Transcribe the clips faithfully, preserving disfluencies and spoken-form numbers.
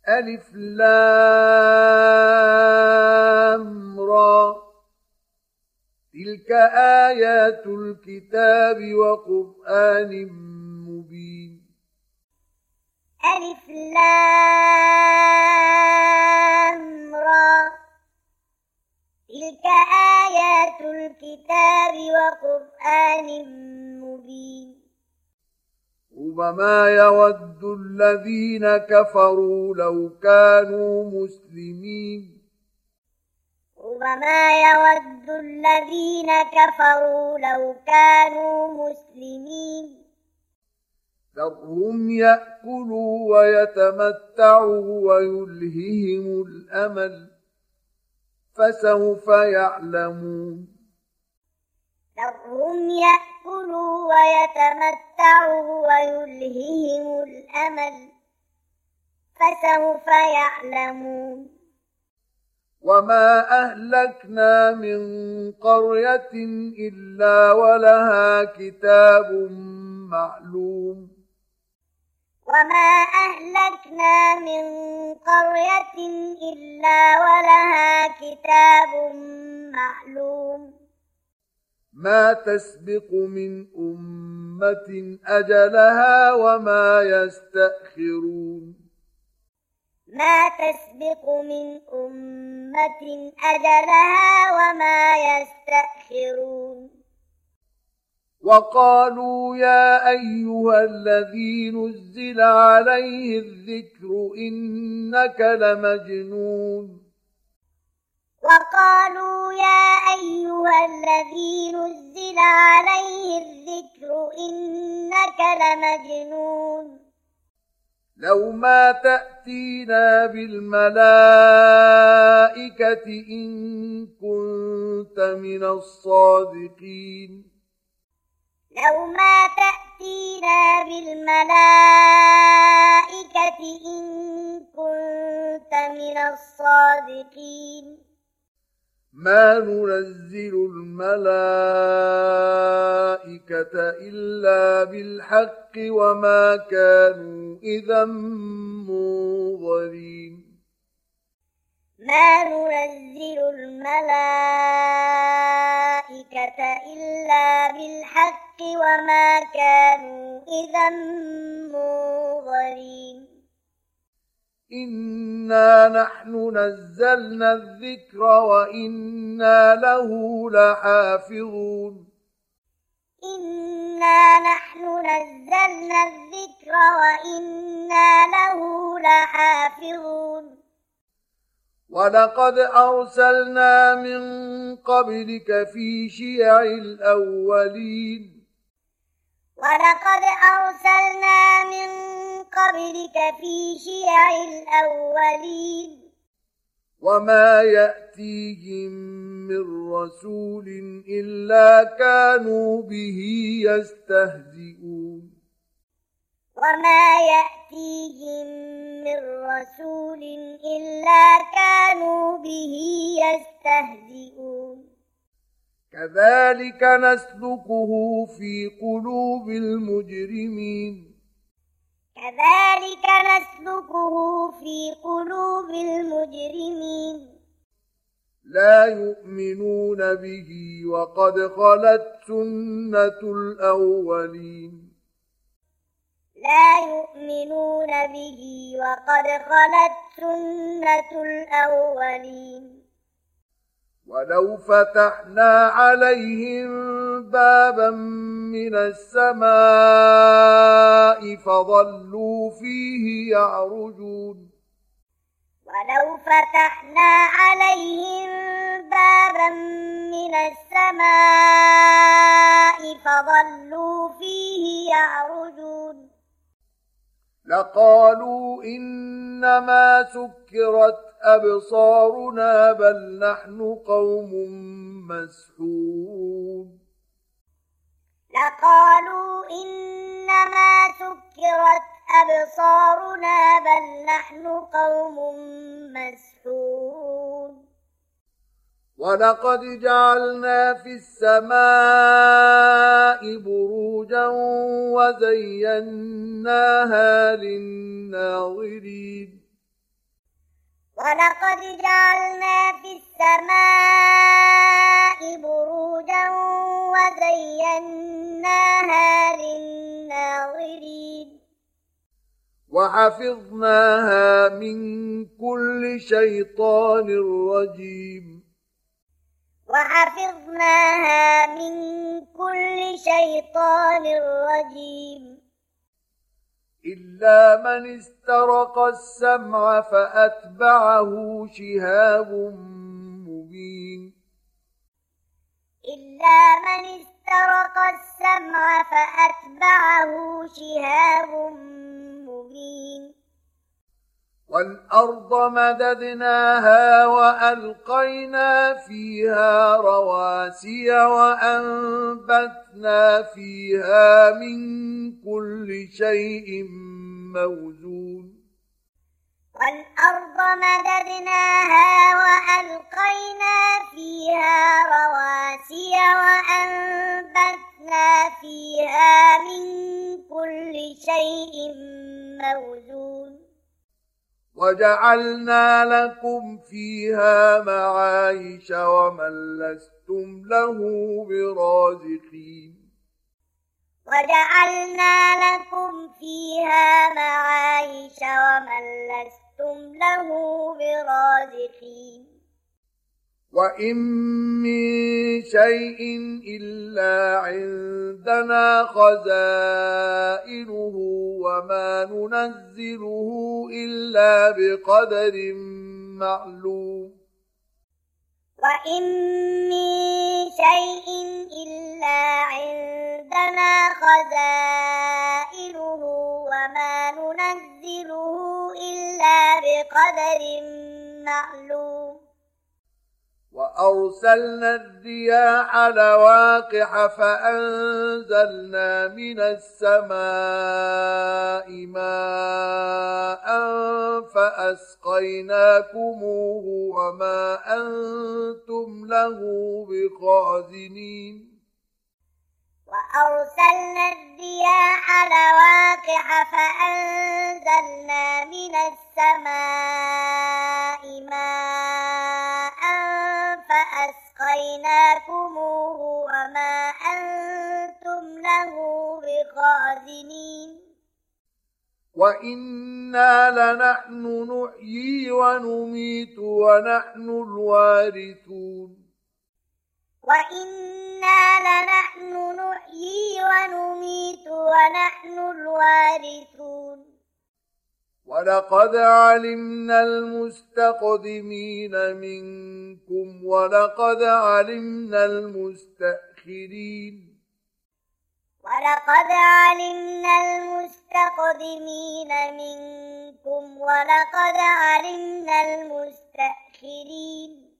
ألف لام را تلك آيات الكتاب وقرآن مبين. ألف لام را تلك آيات الكتاب وقرآن مبين. ربما يود الذين كفروا لو كانوا مسلمين ربما يود الذين كفروا لو كانوا مسلمين ذرهم يأكلوا ويتمتعوا ويلههم الأمل فسوف يعلمون. ذرهم يأكلوا ويتمتعوا ويلههم الأمل فسوف يعلمون. وما أهلكنا من قرية إلا ولها كتاب معلوم. وما أهلكنا من قرية إلا ولها كتاب معلوم. ما تسبق من أمة أجلها وما يستأخرون. ما تسبق من أمة أجلها وما يستأخرون. وقالوا يا أيها الذي نزل عليه الذكر إنك لمجنون. وقالوا يا أيها الذي نزل عليه الذكر إنك لمجنون. لو ما تأتينا بالملائكة إن كنت من الصادقين. لو ما تأتينا بالملائكة إن كنت من الصادقين. ما ننزل الملائكة إلا بالحق وما كانوا إذا منظرين. ما ننزل الملائكة إلا بالحق وما كانوا إذا منظرين. إنا نحن نزلنا الذكر وإنا له لحافظون. إنا نحن نزلنا الذكر وإنا له لحافظون. ولقد أرسلنا من قبلك في شيع الأولين. ولقد أرسلنا من قبلك في شيع الأولين. وما يأتيهم من رسول إلا كانوا به يستهزئون. وما يأتيهم من رسول إلا كانوا به يستهزئون. كذلك نسلكه في قلوب المجرمين. كذلك نسلكه في قلوب المجرمين. لا يؤمنون به وقد خلت سنة الأولين. لا يؤمنون به وقد خلت سنة الأولين. ولو فتحنا عليهم بابا من السماء فظلوا فيه يعرجون. ولو فتحنا عليهم بابا من السماء فظلوا فيه يعرجون. لقالوا إنما سكرت أبصارنا بل نحن قوم مسحورون. لقالوا إنما سكرت أبصارنا بل نحن قوم مسحورون. ولقد جعلنا في السماء بروجا وزيناها للناظرين. ولقد جعلنا في السماء بروجا وزيناها للناظرين وحفظناها من كل شيطان رجيم وحفظناها من كل شيطان رجيم إلا من استرق السمع فأتبعه شهاب مبين إلا من استرق السمع فأتبعه شهاب مبين والأرض مددناها وألقينا فيها رواسي وأنبتنا فيها من كل شيء موزون والأرض مددناها وألقينا فيها رواسي وأنبتنا فيها من كل شيء موزون وجعلنا لكم فيها معايش ومن لستم له برازقين وجعلنا لكم فيها معايش ومن لستم له برازقين وإن من شيء إلا عندنا خزائنه وما ننزله إلا بقدر معلوم وإن من شيء إلا عندنا خزائنه وما ننزله إلا بقدر معلوم وأرسلنا الرياح لواقح فأنزلنا من السماء ماء فأسقيناكموه وما أنتم له بخازنين وأرسلنا الرياح لواقح فأنزلنا من السماء ماء فأسقيناكموه وما أنتم له بخازنين وإنا لنحن نحيي ونميت ونحن الوارثون وإنا لنحن نحيي ونميت ونحن الوارثون ولقد علمنا المستقدمين منكم ولقد علمنا المستأخرين ولقد علمنا المستقدمين منكم ولقد علمنا المستأخرين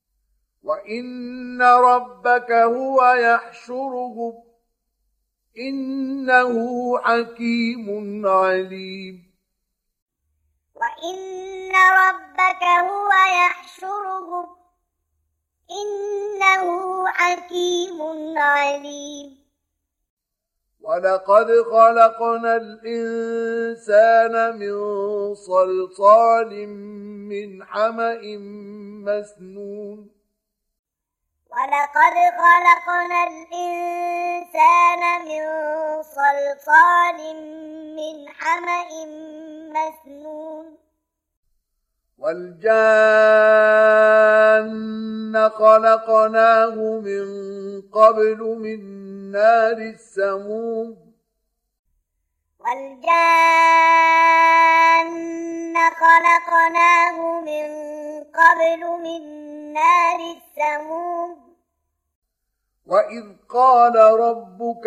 وإن ربك هو يحشرهم إنه حكيم عليم وإن ربك هو يحشرهم إنه حكيم عليم ولقد خلقنا الإنسان من صلصال من حمأ مسنون ولقد خلقنا الإنسان من صلصال من حمأ مسنون والجان خلقناه من قبل من نار السموم والجان خلقناه من قبل من نار السموم وإذ قال ربك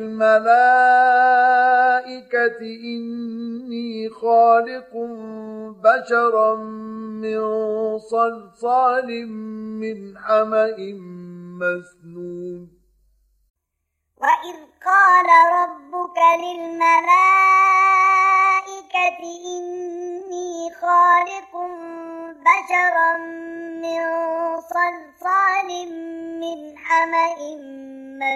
للملائكة إني خالق بشرا من صلصال من حمأ مسنون وإذ قال ربك للملائكة إني خالق بشرا من صلصال من حمأ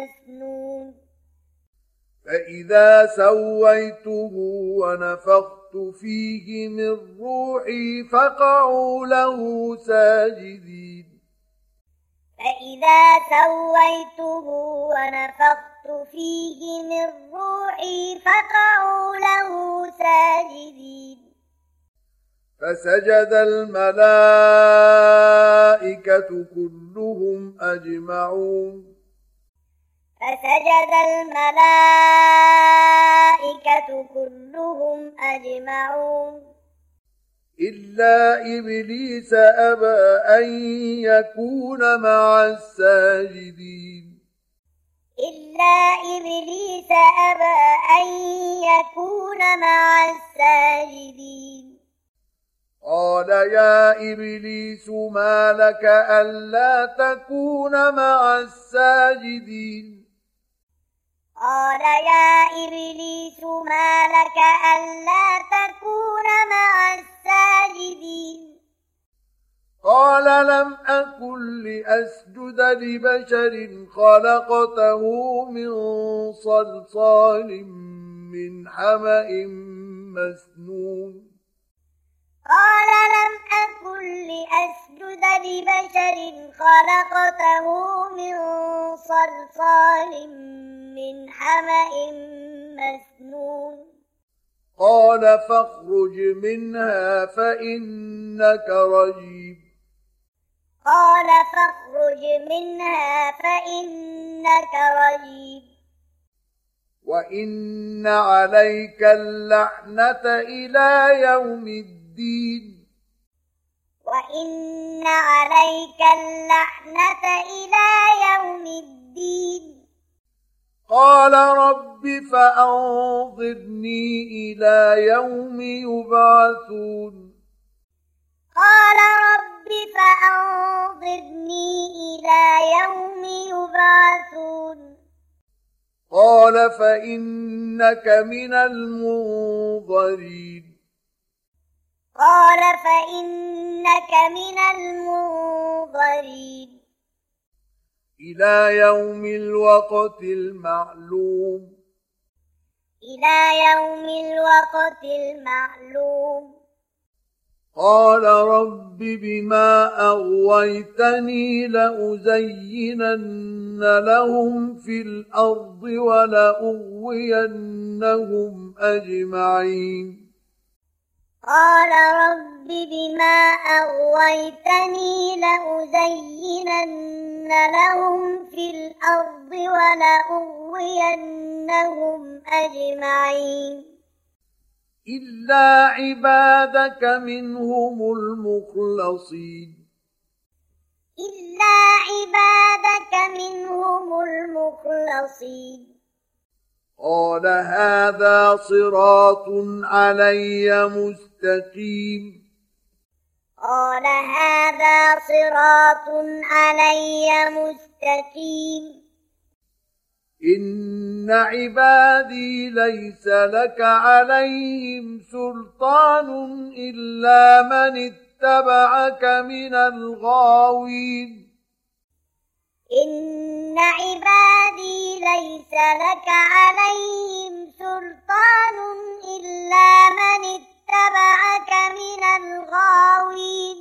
مسنون فإذا سويته ونفخت فيه من روحي فقعوا له ساجدين فإذا سويته ونفخت فيه من روحي فقعوا له ساجدين فسجد الملائكة كلهم أجمعون فسجد الملائكة كلهم أجمعون إلا إبليس أبى أن يكون مع الساجدين إلا إبليس أبى أن يكون مع الساجدين قال يا إبليس ما لك ألا تكون مع الساجدين قال يا إبليس ما لك ألا تكون مع الساجدين قال لم أكن لأسجد لبشر خلقته من صلصال من حمأ مسنون قال لم أكن لأسجد لبشر خلقته من صلصال من حمأ مسنون قال فاخرج منها فإنك رجيم قال فاخرج منها فإنك رجيم وإن عليك اللعنة إلى يوم الدين وإن عليك اللعنة إلى يوم الدين قال رب فأنظرني إلى يوم يبعثون قال رب فأنظرني إلى يوم يبعثون قال فإنك من المنظرين قال فإنك من المنظرين إلى يوم الوقت المعلوم إلى يوم الوقت المعلوم قال رب بما أغويتني لأزينن لهم في الأرض ولأغوينهم أجمعين قال رب بما أغويتني لأزينن لهم في الأرض ولأغوينهم أجمعين إلا عبادك منهم المخلصين إلا عبادك منهم المخلصين قال هذا صراط علي مستقيم قال هذا صراط علي مستقيم إن عبادي ليس لك عليهم سلطان إلا من اتبعك من الغاوين إن عبادي ليس لك عليهم سلطان إلا من اتبعك من الغاوين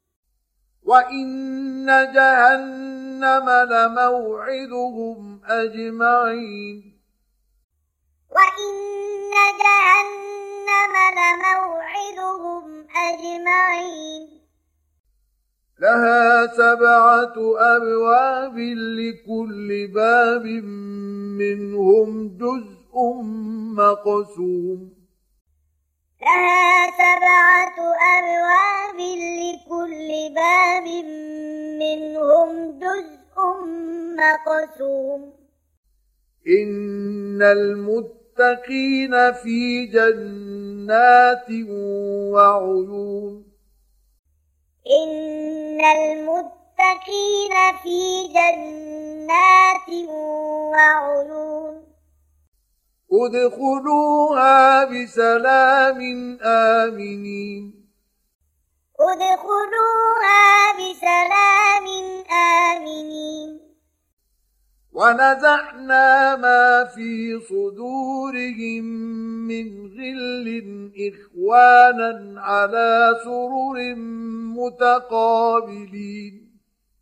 وإن جهنم لموعدهم أجمعين وإن جهنم لموعدهم أجمعين لها سبعة أبواب لكل باب منهم جزء مقسوم لها سبعة أبواب لكل باب منهم جزء مقسوم إن المتقين في جنات وعيون إن المتقين في جنات وعيون ادخلوها بسلام آمنين ادخلوها بسلام آمنين ونزعنا ما في صدورهم من غل إخوانا على سرر متقابلين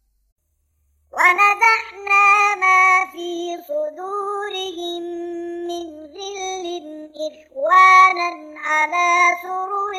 ونزعنا ما في صدورهم من غل إخوانا على سرر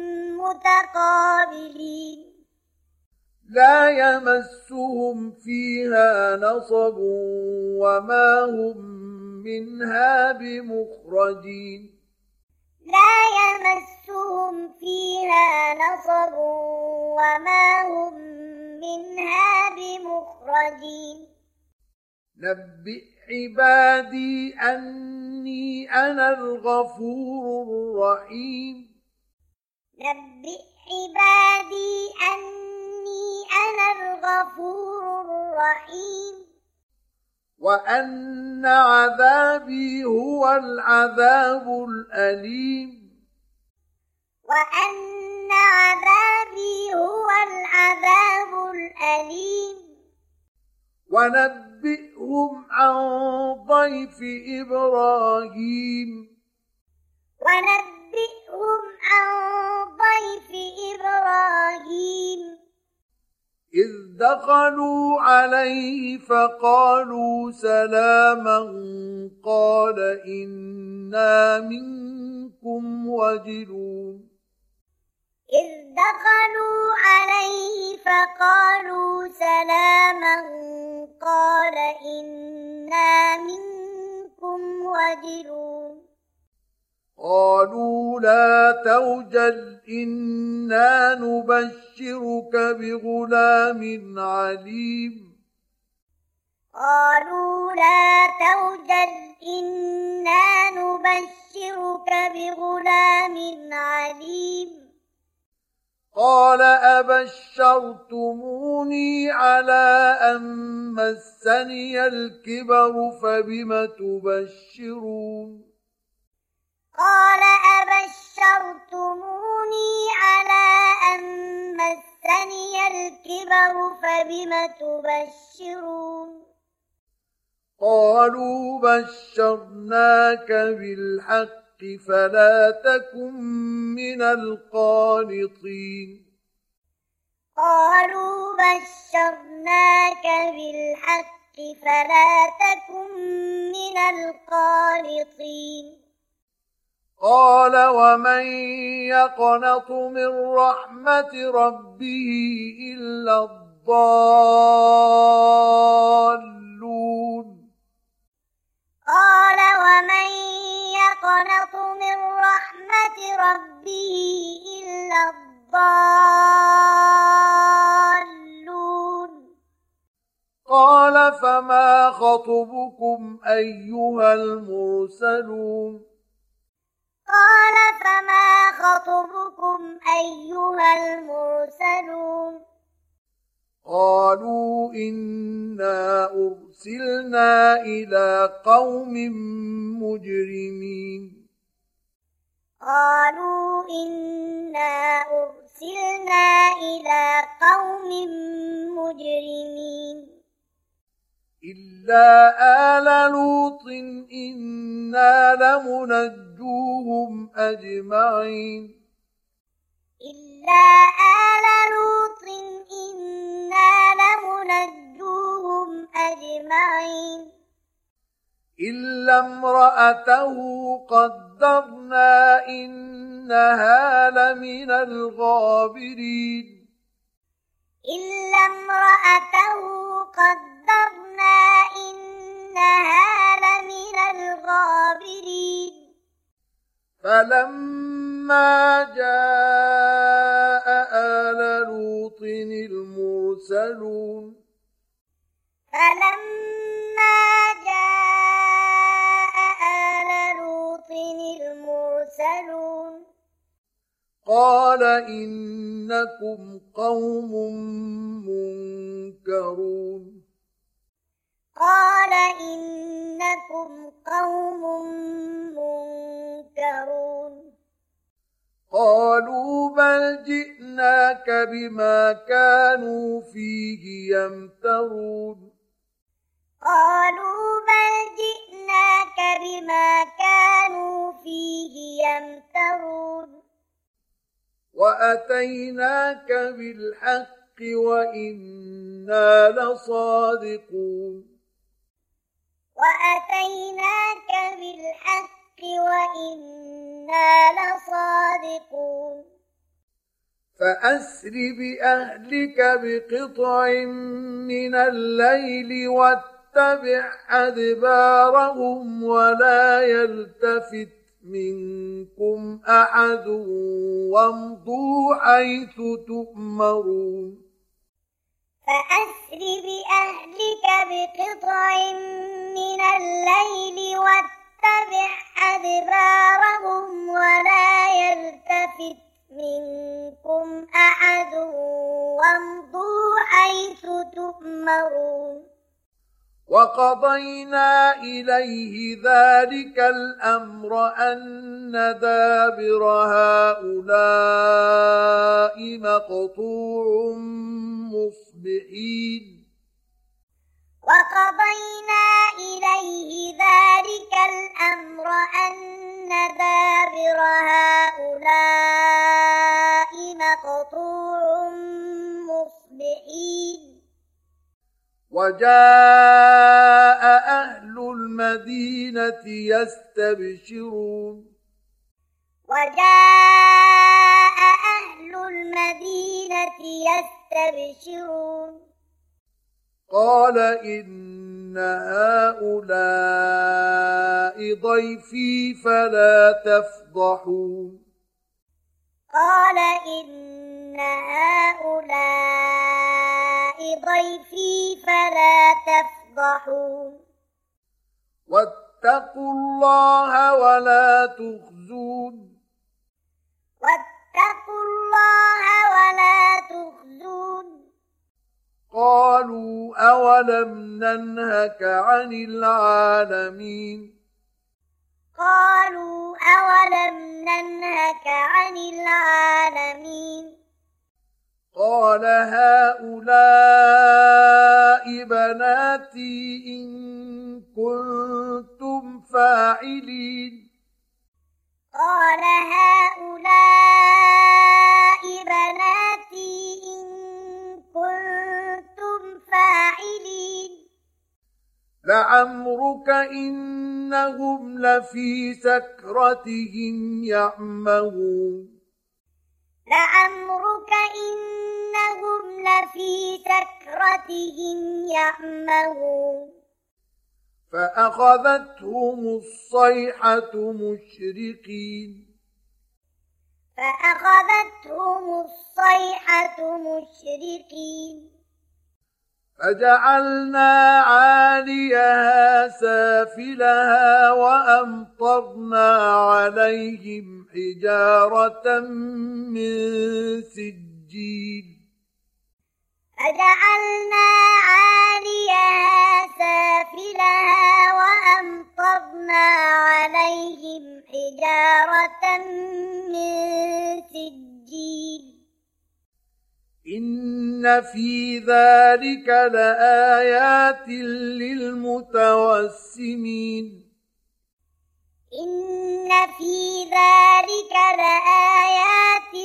متقابلين لا يمسهم فيها نصب وما هم منها بمخرجين لا يمسهم فيها نصب وما هم منها بمخرجين نبئ عبادي أني أنا الغفور الرحيم نبئ عبادي أني أنا الغفور الرحيم وأن عذابي هو العذاب الأليم وأن عذابي هو العذاب الأليم ونبئهم عن ضيف إبراهيم ونبئهم عن ضيف إبراهيم إذ دخلوا عليه فقالوا سلاما قال إنا منكم وجلون إذ دخلوا عليه فقالوا سلاما قال إنا منكم وجلون قالوا لا توجل إنا نبشرك بغلام عليم قالوا لا توجل إنا نبشرك بغلام عليم قال أبشرتموني على أن مسني الكبر فبم تبشرون قال أبشرتموني على أن مسني الكبر فبم تبشرون قالوا بشرناك بالحق فلا تكن من القانطين قالوا بشرناك بالحق فلا تكن من القانطين قال ومن يقنط من رحمة ربه إلا الضالون قال ومن يقنط من رحمة ربه إلا الضالون قال فما خطبكم أيها المرسلون قال فما خطبكم أيها المرسلون قالوا إنا أرسلنا إلى قوم مجرمين قالوا إنا أرسلنا إلى قوم مجرمين إلا آل لوط إنا لمنجوهم أجمعين إلا آل لوط إنا لمنجوهم أجمعين إلا امرأته قدرنا إنها لمن الغابرين إلا امرأته قدرنا إنها لمن الغابرين فلما جاء آل لوط المرسلون فلما جاء آل لوط المرسلون قال إنكم قوم منكرون قال إنكم قوم منكرون قالوا بل جئناك بما كانوا فيه يمترون قالوا بل جئناك بما كانوا فيه يمترون وأتيناك بالحق وإنا لصادقون وأتيناك بالحق وإنا لصادقون فأسر بأهلك بقطع من الليل واتبع أدبارهم ولا يلتفت منكم أحد وامضوا حيث تؤمرون فأسر بأهلك بقطع من الليل واتبع أدبارهم ولا يلتفت منكم أحد وامضوا حيث تؤمرون وقضينا إليه ذلك الأمر أن دابر هؤلاء مقطوع مصبحين وقضينا إليه ذلك الأمر أن دابر هؤلاء مقطوع مصبحين وجاء أهل المدينة يستبشرون وجاء أهل المدينة يستبشرون قال إن هؤلاء ضيفي فلا تفضحون قال إن هؤلاء ضيفي فلا تفضحون واتقوا الله ولا تخزون واتقوا الله ولا تخزون قالوا أولم ننهك عن العالمين قالوا أولم ننهك عن العالمين قال هؤلاء بناتي إن كنتم فاعلين قال هؤلاء بناتي إن كنتم فاعلين لعمرك إنهم لفي سكرتهم يعمهون لعمرك إنهم لفي سكرتهم يعمهون فأخذتهم الصيحة مشرقين فأخذتهم الصيحة مشرقين فجعلنا عاليها سافلها وأمطرنا عليهم حجارة من سجيل فجعلنا عاليها سافلها وأمطرنا عليهم حجارة من سجيل إن في ذلك لآيات للمتوسمين إن في ذلك لآيات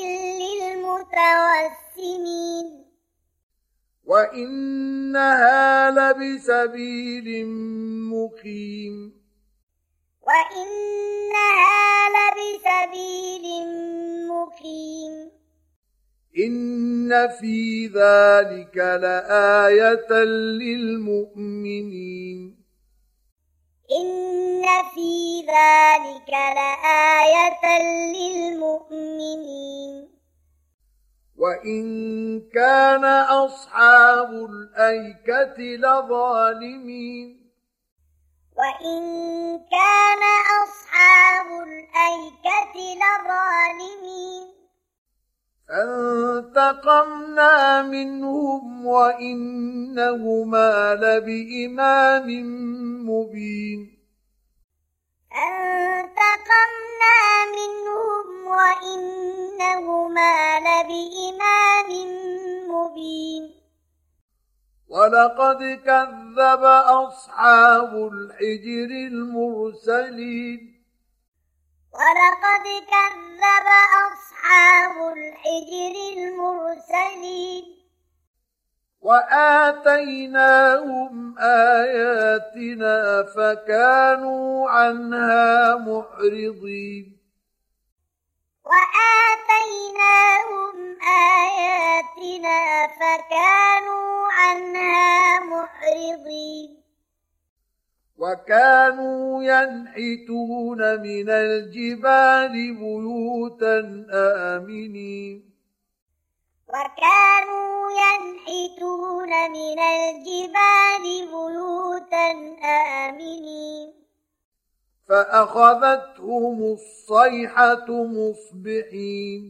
للمتوسمين وإنها لبسبيل مقيم وإنها لبسبيل مقيم إن في ذلك لآية للمؤمنين إن في ذلك لآية للمؤمنين وإن كان أصحاب الأيكة لظالمين وإن كان أصحاب الأيكة لظالمين فانتقمنا منهم وإنهما لبإمام مبين فانتقمنا منهم وإنهما لبإمام مبين ولقد كذب أصحاب الحجر المرسلين ولقد كذب أصحاب الحجر المرسلين وآتيناهم آياتنا فكانوا عنها معرضين وآتيناهم آياتنا فكانوا عنها معرضين وكانوا ينحتون من الجبال بيوتا آمنين وكانوا ينحتون من الجبال بيوتا آمنين فأخذتهم الصيحة مصبحين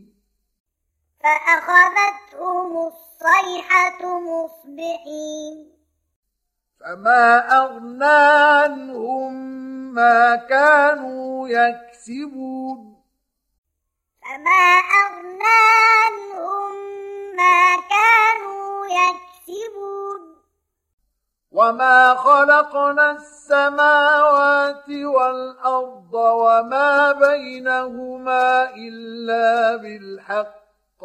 فأخذتهم الصيحة مصبحين فما أغنى عنهم ما كانوا يكسبون فما أغنى عنهم ما كانوا يكسبون وما خلقنا السماوات والأرض وما بينهما إلا بالحق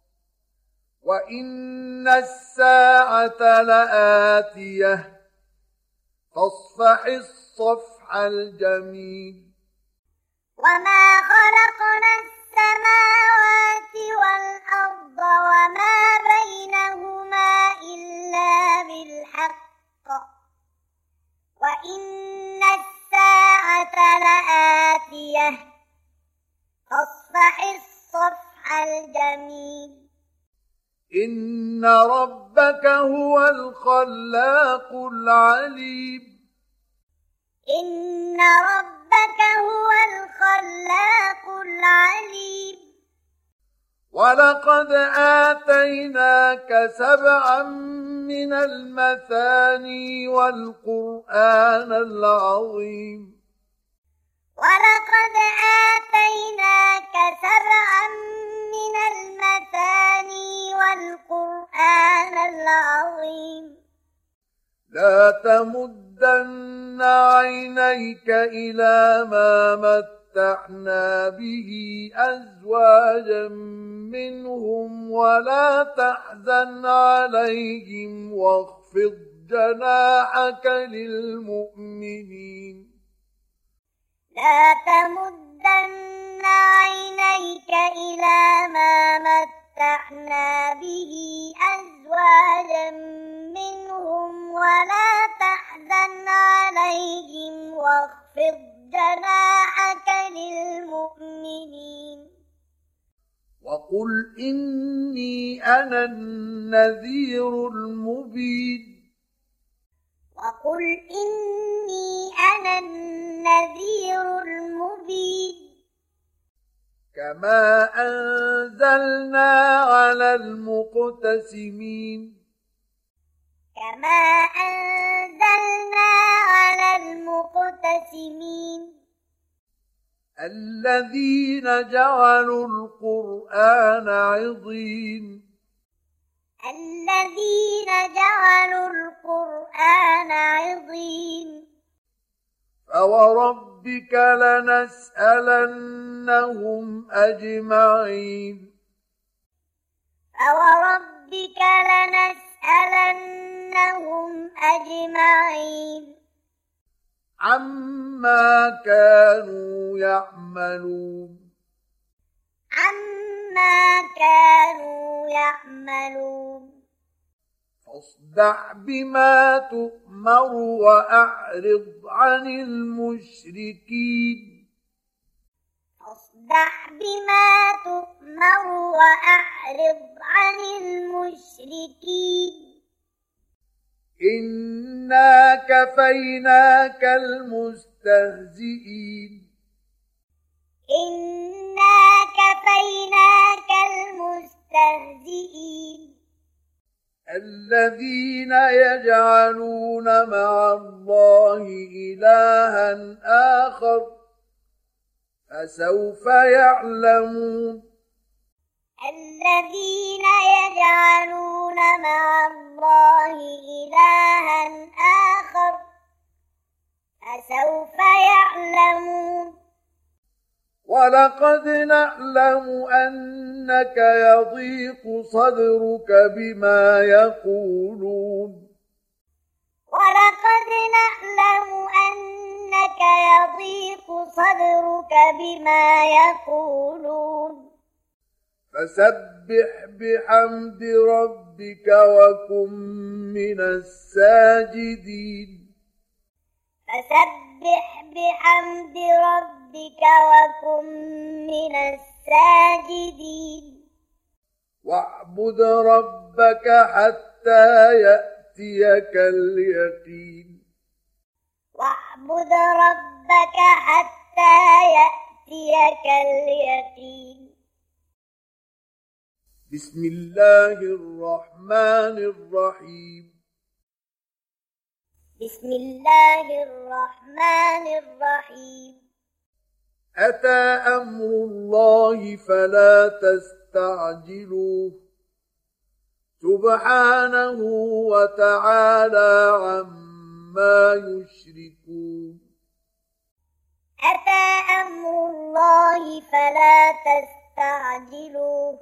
وإن الساعة لآتية فاصفح الصفح الجميل وما خلقنا السماوات والأرض وما بينهما إلا بالحق وإن الساعة لآتية فاصفح الصفح الجميل إن ربك هو الخلاق العليم إن ربك هو الخلاق العليم ولقد آتيناك سبعا من المثاني والقرآن العظيم ولقد آتيناك سبعا من المثاني والقرآن العظيم لا تمدن عينيك إلى ما متعنا به أزواجا منهم ولا تحزن عليهم واخفض جناحك للمؤمنين لا تمدن عينيك إلى ما متعنا به أزواجا منهم ولا تحزن عليهم واخفض جناحك للمؤمنين وقل إني أنا النذير المبين وقل إني أنا النذير المبين كما أنزلنا على المقتسمين كما أنزلنا على المقتسمين الذين جعلوا القرآن عضين الذين جعلوا القرآن عضين فوربك لنسألنهم أجمعين فوربك لنسألنهم أجمعين عما كانوا يعملون عما كانوا يعملون فاصدع بما تؤمر وأعرض عن المشركين فاصدع بما تؤمر وأعرض عن المشركين إنا كفيناك المستهزئين إنا كفيناك المستهزئين الذين يجعلون مع الله إلها آخر فسوف يعلمون الذين يجعلون مع الله إلها آخر فسوف يعلمون ولقد نعلم أنك يضيق صدرك بما يقولون ولقد نعلم أنك يضيق صدرك بما يقولون فسبح بحمد ربك وكن من الساجدين فسبح بحمد ربك وكن من الساجدين واعبد ربك حتى يأتيك اليقين واعبد ربك حتى يأتيك اليقين بسم الله الرحمن الرحيم بسم الله الرحمن الرحيم أتى أمر الله فلا تستعجلوه سبحانه وتعالى عما يشركون أتى أمر الله فلا تستعجلوه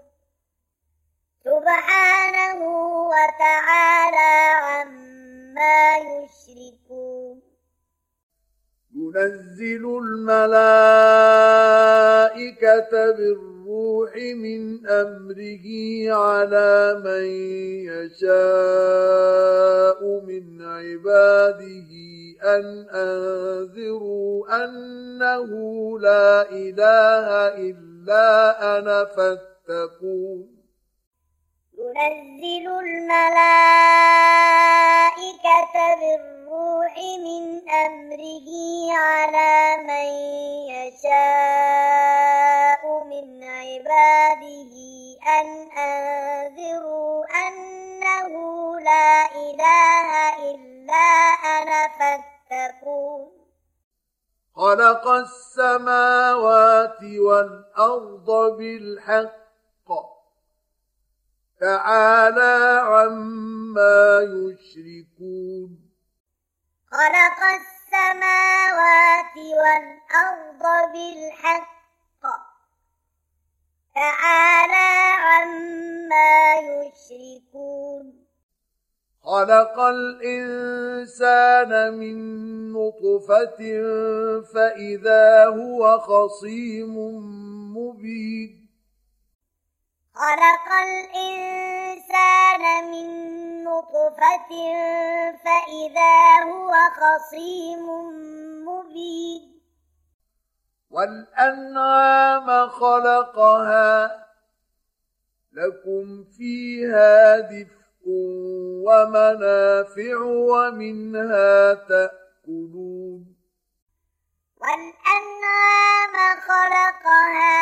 سبحانه وتعالى عما يشركون ينزل الملائكة بالروح من أمره على من يشاء من عباده أن أنذروا أنه لا إله إلا أنا فاتقون ينزل الملائكة بالروح من أمره على من يشاء من عباده أن أنذروا أنه لا إله إلا أنا فاتقون خلق السماوات والأرض بالحق تعالى عما يشركون خلق السماوات والأرض بالحق تعالى عما يشركون خلق الإنسان من نطفة فإذا هو خصيم مبين خلق الإنسان من نطفة فإذا هو خصيم مبين والأنعام خلقها لكم فيها دفء ومنافع ومنها تأكلون والأنعام خلقها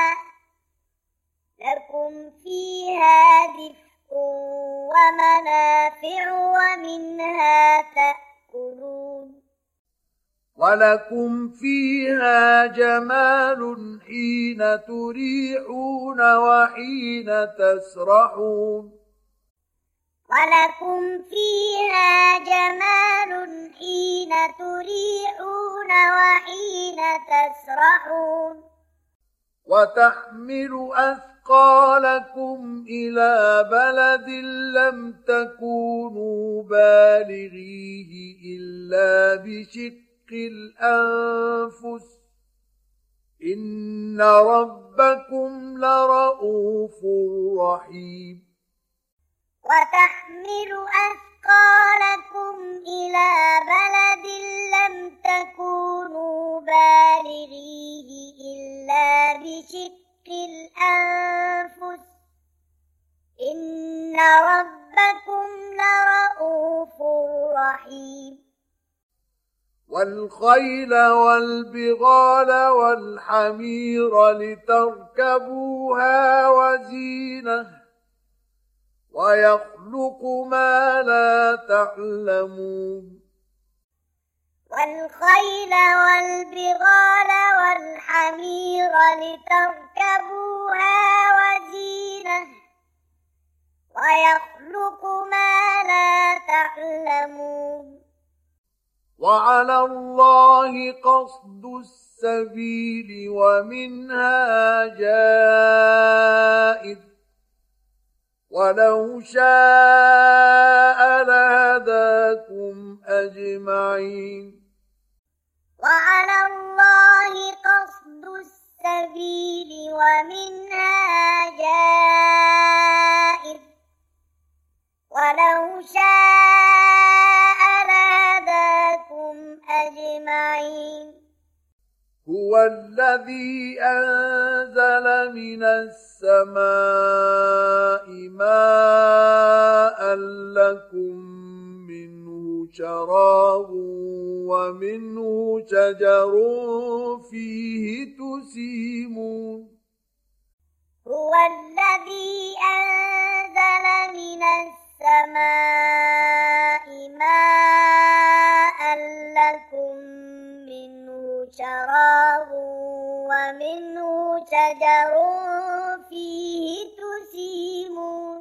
لكم فيها دفء ومنافع ومنها تأكلون ولكم فيها جمال حين تريحون وحين تسرحون ولكم فيها جمال حين تريحون وحين تسرحون وتحمل أثقالكم إلى بلد لم تكونوا بالغيه إلا بشق الأنفس إن ربكم لرؤوف رحيم وتحمل أثقالكم إلى بلد لم تكونوا بالغيه إلا بشق الأنفس إن ربكم لرؤوف رحيم والخيل والبغال والحمير لتركبوها وزينة ويخلق ما لا تعلمون والخيل والبغال والحمير لتركبوها وزينة ويخلق ما لا تعلمون وعلى الله قصد السبيل ومنها جائر ولو شاء لهداكم أجمعين وعلى الله قصد السبيل ومنها جائر ولو شاء لهداكم أجمعين هو الذي أنزل من السماء ماء لكم منه شراب ومنه شجر فيه تسيمون هو الذي أنزل من السماء ماء لكم منه شراب ومنه شجر فيه تسيمون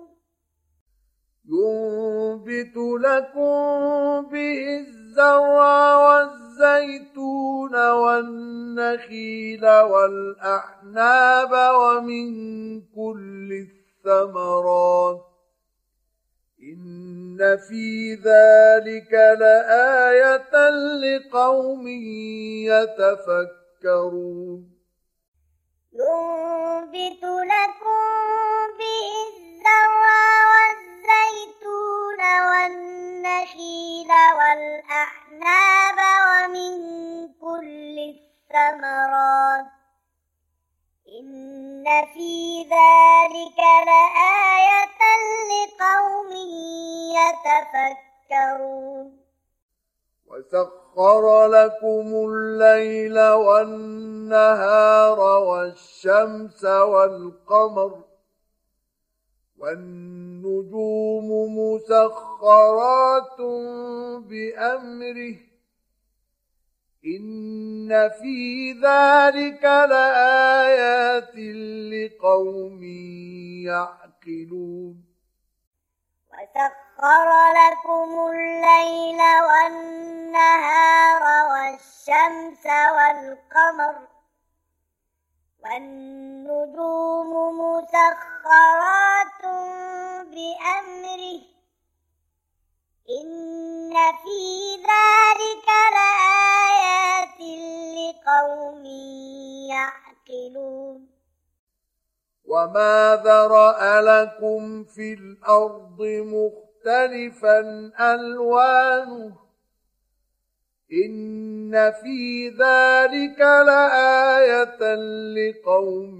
ينبت لكم به الزرع والزيتون والنخيل والأعناب ومن كل الثمرات إن في ذلك لآية لقوم يتفكرون ينبت لكم به الزرع والزيتون والنخيل والأعناب ومن كل الثمرات إن في ذلك لآية لقوم يتفكرون وسخر لكم الليل والنهار والشمس والقمر والنجوم مسخرات بأمره إن في ذلك لآيات لقوم يعقلون وسخر لكم الليل والنهار والشمس والقمر والنجوم مسخرات بأمره إن في ذلك لآيات لقوم يعقلون وما ذرأ لكم في الأرض مختلفا ألوانه إن في ذلك لآية لقوم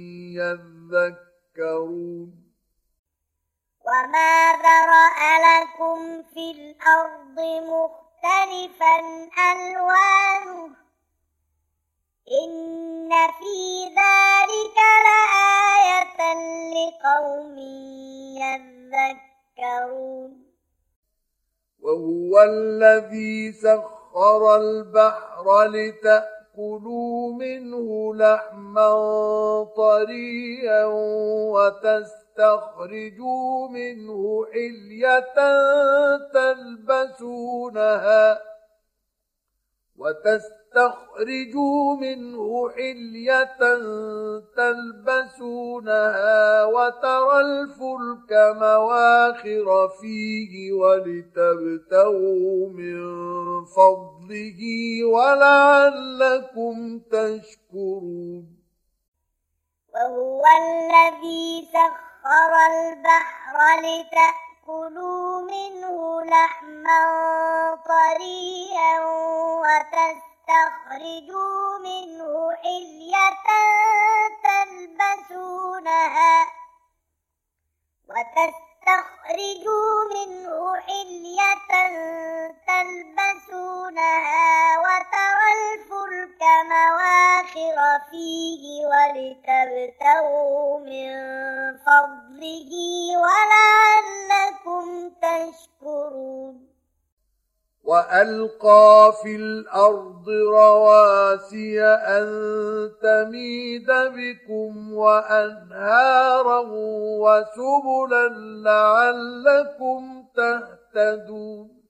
يذكرون وما ذرأ لكم في الأرض مختلفا ألوانه إن في ذلك لآية لقوم يذكرون وهو الذي سخر البحر لتأكلوا منه لحما طريا وتستخرجوا منه حلية تلبسونها وتستخرجوا منه حلية تلبسونها وترى الفلك مواخر فيه ولتبتغوا من فضله ولعلكم تشكرون وهو الذي سخر البحر لتأكلوا منه لحما طريا وتستخرجوا منه حلية تلبسونها وتستخرجوا منه حلية تلبسونها وترى الفلك مواخر فيه ولتبتغوا من فضله ولعلكم تشكرون وألقى في الأرض رواسي أن تميد بكم وأنهارا وسبلا لعلكم تهتدون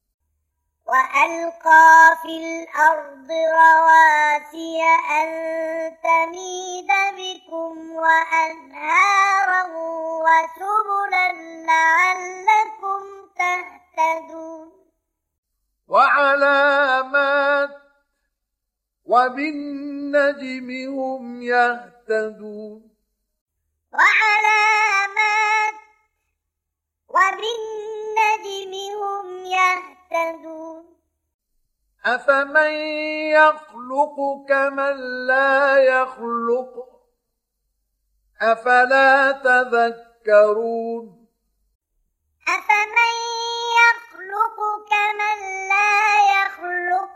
وألقى في الأرض رواسي أن تميد بكم وأنهارا وسبلا لعلكم تهتدون وعلامات وبالنجم هم يهتدون وعلامات وبالنجم هم يهتدون أفمن يخلق كمن لا يخلق أفلا تذكرون أفمن يخلق كمن لا يخلق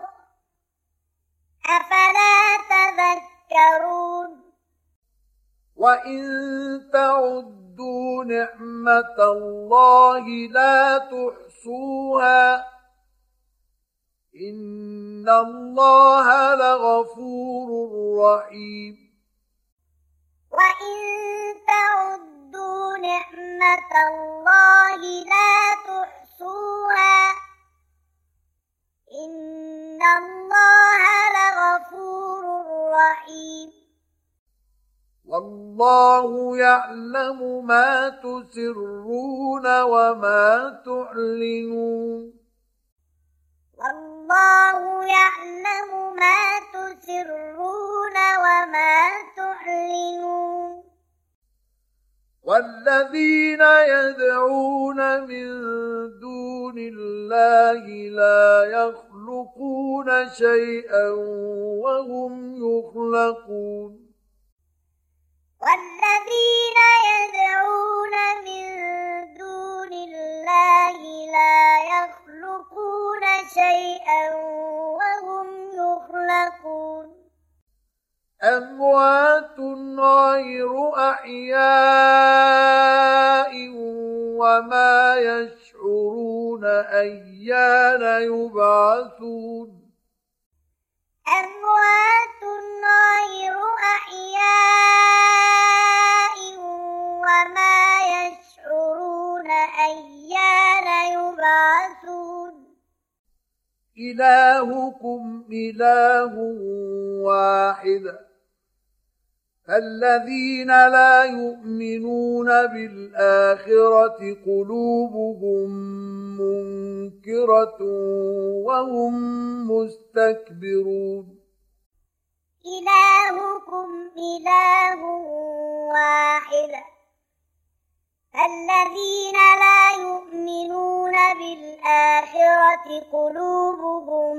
أفلا تذكرون وإن تعدوا نعمة الله لا تحصوها إن الله لغفور رحيم وإن تعدوا نعمة الله لا تحصوها إن الله لغفور رحيم والله يعلم ما تسرون وما تعلنون والله يعلم ما تسرون وما تعلنون والذين يدعون من دون الله لا يخلقون شيئا وهم يخلقون والذين يدعون من دون الله لا يخلقون شيئا وهم يخلقون أموات غير أحياء وما يشعرون أيان يبعثون أموات غير أحياء وما يشعرون أيان يبعثون إلهكم إله واحد فالذين لا يؤمنون بالآخرة قلوبهم منكرة وهم مستكبرون إلهكم إله واحد الذين لا يؤمنون بالآخرة قلوبهم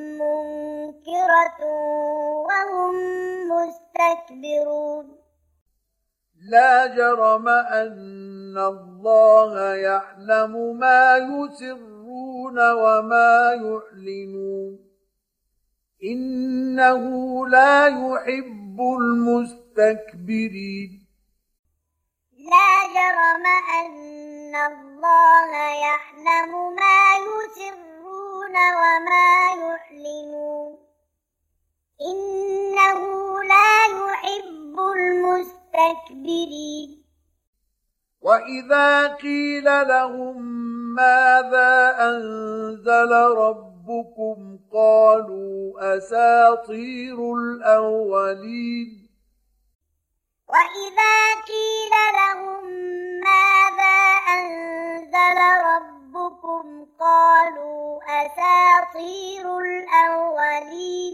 منكرة وهم مستكبرون لا جرم أن الله يعلم ما يسرون وما يعلنون إنه لا يحب المستكبرين لا جرم أن الله يعلم ما يسرون وما يعلنون إنه لا يحب المستكبرين وإذا قيل لهم ماذا أنزل ربكم قالوا أساطير الأولين وإذا قيل لهم ماذا أنزل ربكم قالوا أساطير الأولين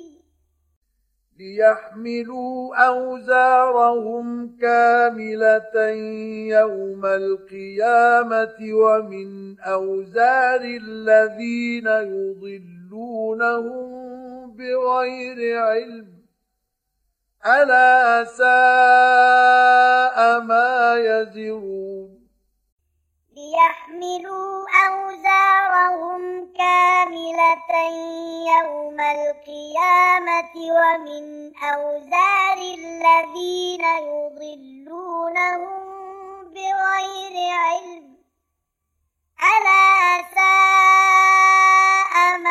ليحملوا أوزارهم كاملة يوم القيامة ومن أوزار الذين يضلونهم بغير علم ألا ساء ما يزرون ليحملوا أوزارهم كاملة يوم القيامة ومن أوزار الذين يضلونهم بغير علم ألا ساء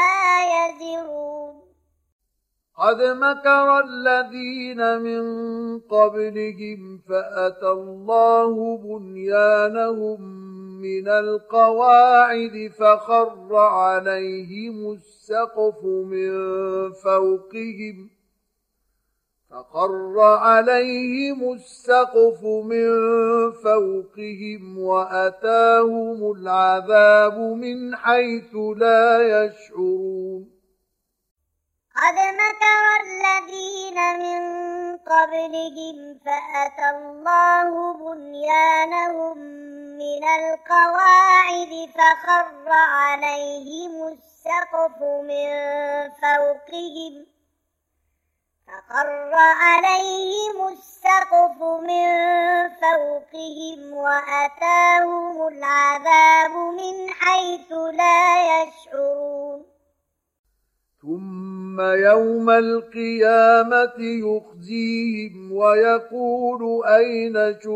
قد مكر الذين من قبلهم فأتى الله بنيانهم من القواعد فخر عليهم السقف من فوقهم فخر عليهم السقف من فوقهم وأتاهم العذاب من حيث لا يشعرون قد مكر الذين من قبلهم فأتى الله بنيانهم من القواعد فخر عليهم السقف من فوقهم فخر عليهم السقف من فوقهم وأتاهم العذاب من حيث لا يشعرون ثم يوم القيامة يخزيهم ويقول أين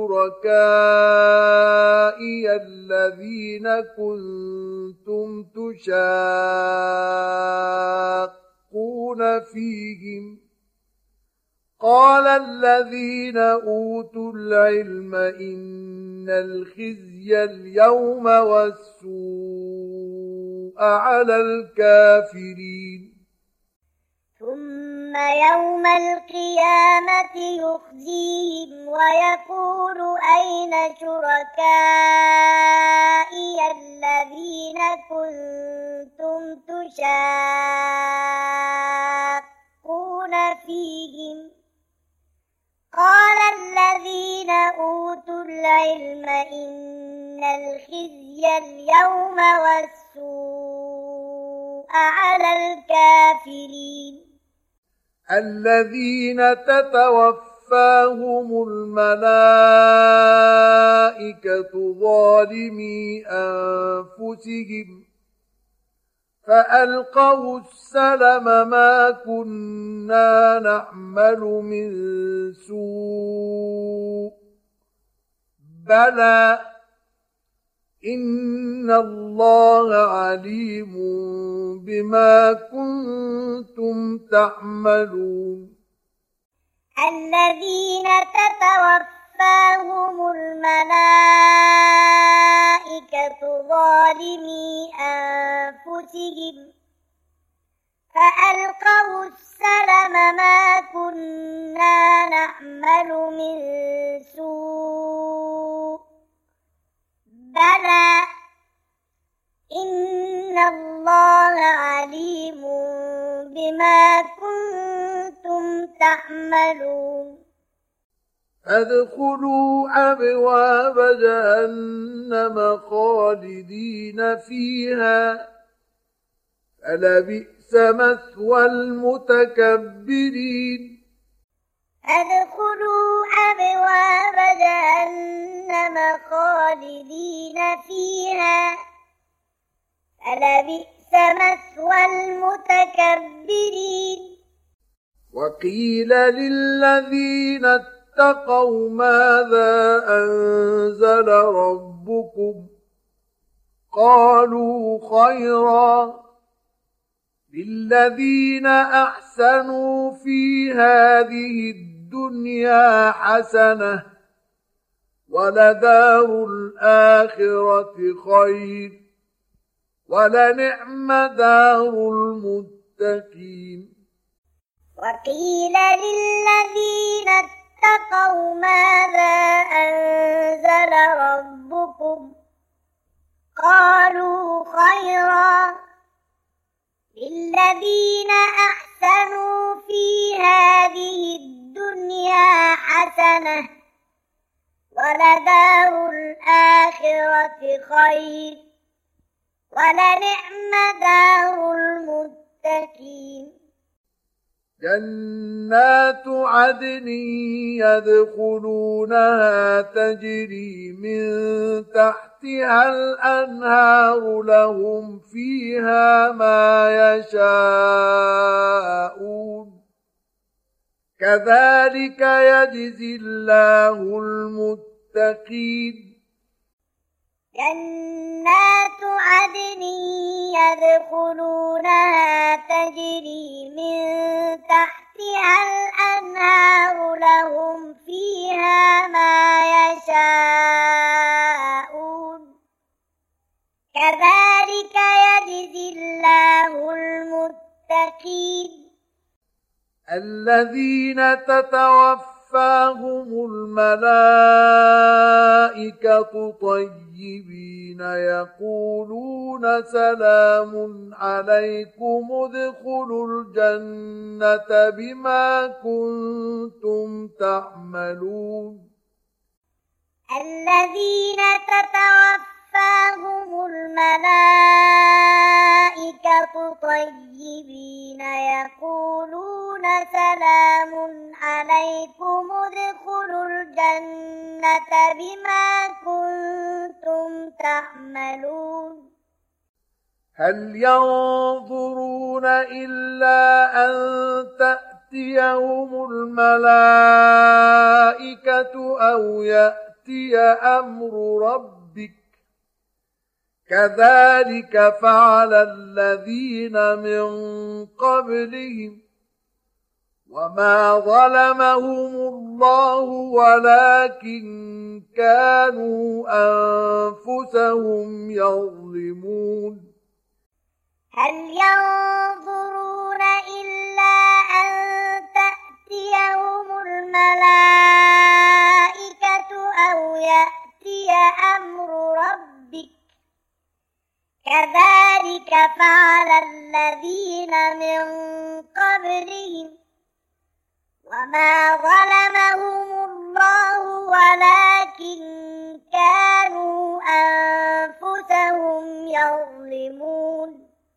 شركائي الذين كنتم تشاقون فيهم قال الذين أوتوا العلم إن الخزي اليوم والسوء على الكافرين ثم يوم القيامة يخزيهم ويقول أين شركائي الذين كنتم تشاقون فيهم قال الذين أوتوا العلم إن الخزي اليوم والسوء على الكافرين الذين تتوفاهم الملائكة ظالمي أنفسهم فألقوا السلم ما كنا نعمل من سوء بلى إن الله عليم بما كنتم تعملون الذين تتوفاهم الملائكة ظالمي أنفسهم فألقوا السلم ما كنا نعمل من سوء بلى إن الله عليم بما كنتم تعملون ادخلوا أبواب جهنم خالدين فيها فلبئس مثوى المتكبرين ادخلوا أبواب جهنم خالدين فيها فلبئس مثوى المتكبرين وقيل للذين اتقوا ماذا أنزل ربكم قالوا خيرا للذين أحسنوا في هذه الدنيا حسنة ولدار الآخرة خير ولنعم دار المتقين وقيل للذين اتقوا ماذا أنزل ربكم قالوا خيرا للذين أحسنوا في هذه الدنيا حسنة ولدار الآخرة خير ولنعم دار المتقين جنات عدن يدخلونها تجري من تحتها الأنهار لهم فيها ما يشاءون كذلك يجزي الله المتقين جنات عدن يدخلونها تجري من تحتها تحتها الأنهار لهم فيها ما يشاءون كذلك يجزي الله المتقين الذين تتوفاهم الملائكة طيبين يقولون سلام عليكم ادخلوا الجنة بما كنتم تعملون الذين تتوفاهم الملائكة طيبين يقولون سلام عليكم ادخلوا الجنة بما كنتم تعملون هل ينظرون إلا أن تأتيهم الملائكة أو يأتي أمر ربك كذلك فعل الذين من قبلهم وما ظلمهم الله ولكن كانوا أنفسهم يظلمون هل ينظرون إلا أن تأتيهم الملائكة أو يأتي أمر ربك كذلك فعل الذين من قبلهم وما ظلمهم الله ولكن كانوا أنفسهم يظلمون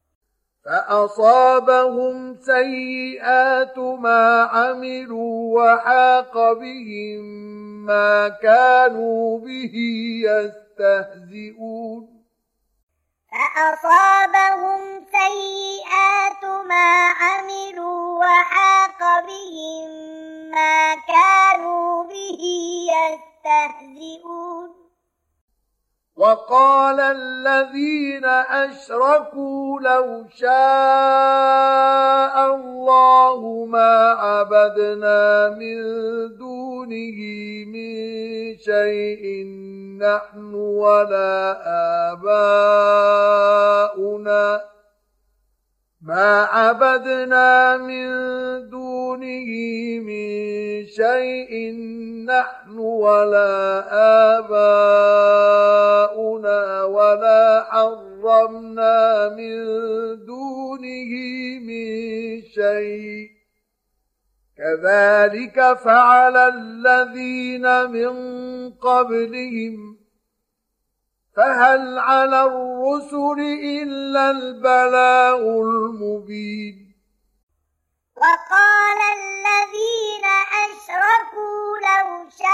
فأصابهم سيئات ما عملوا وحاق بهم ما كانوا به يستهزئون فأصابهم سيئات ما عملوا وحاق بهم ما كانوا به يستهزئون وقال الذين أشركوا لو شاء الله ما عبدنا من دونه من شيء نحن ولا آباؤنا ما عبدنا من دونه من شيء نحن ولا آباؤنا ولا حرمنا من دونه من شيء كذلك فعل الذين من قبلهم فهل على الرسل إلا البلاغ المبين وقال الذين أشركوا لو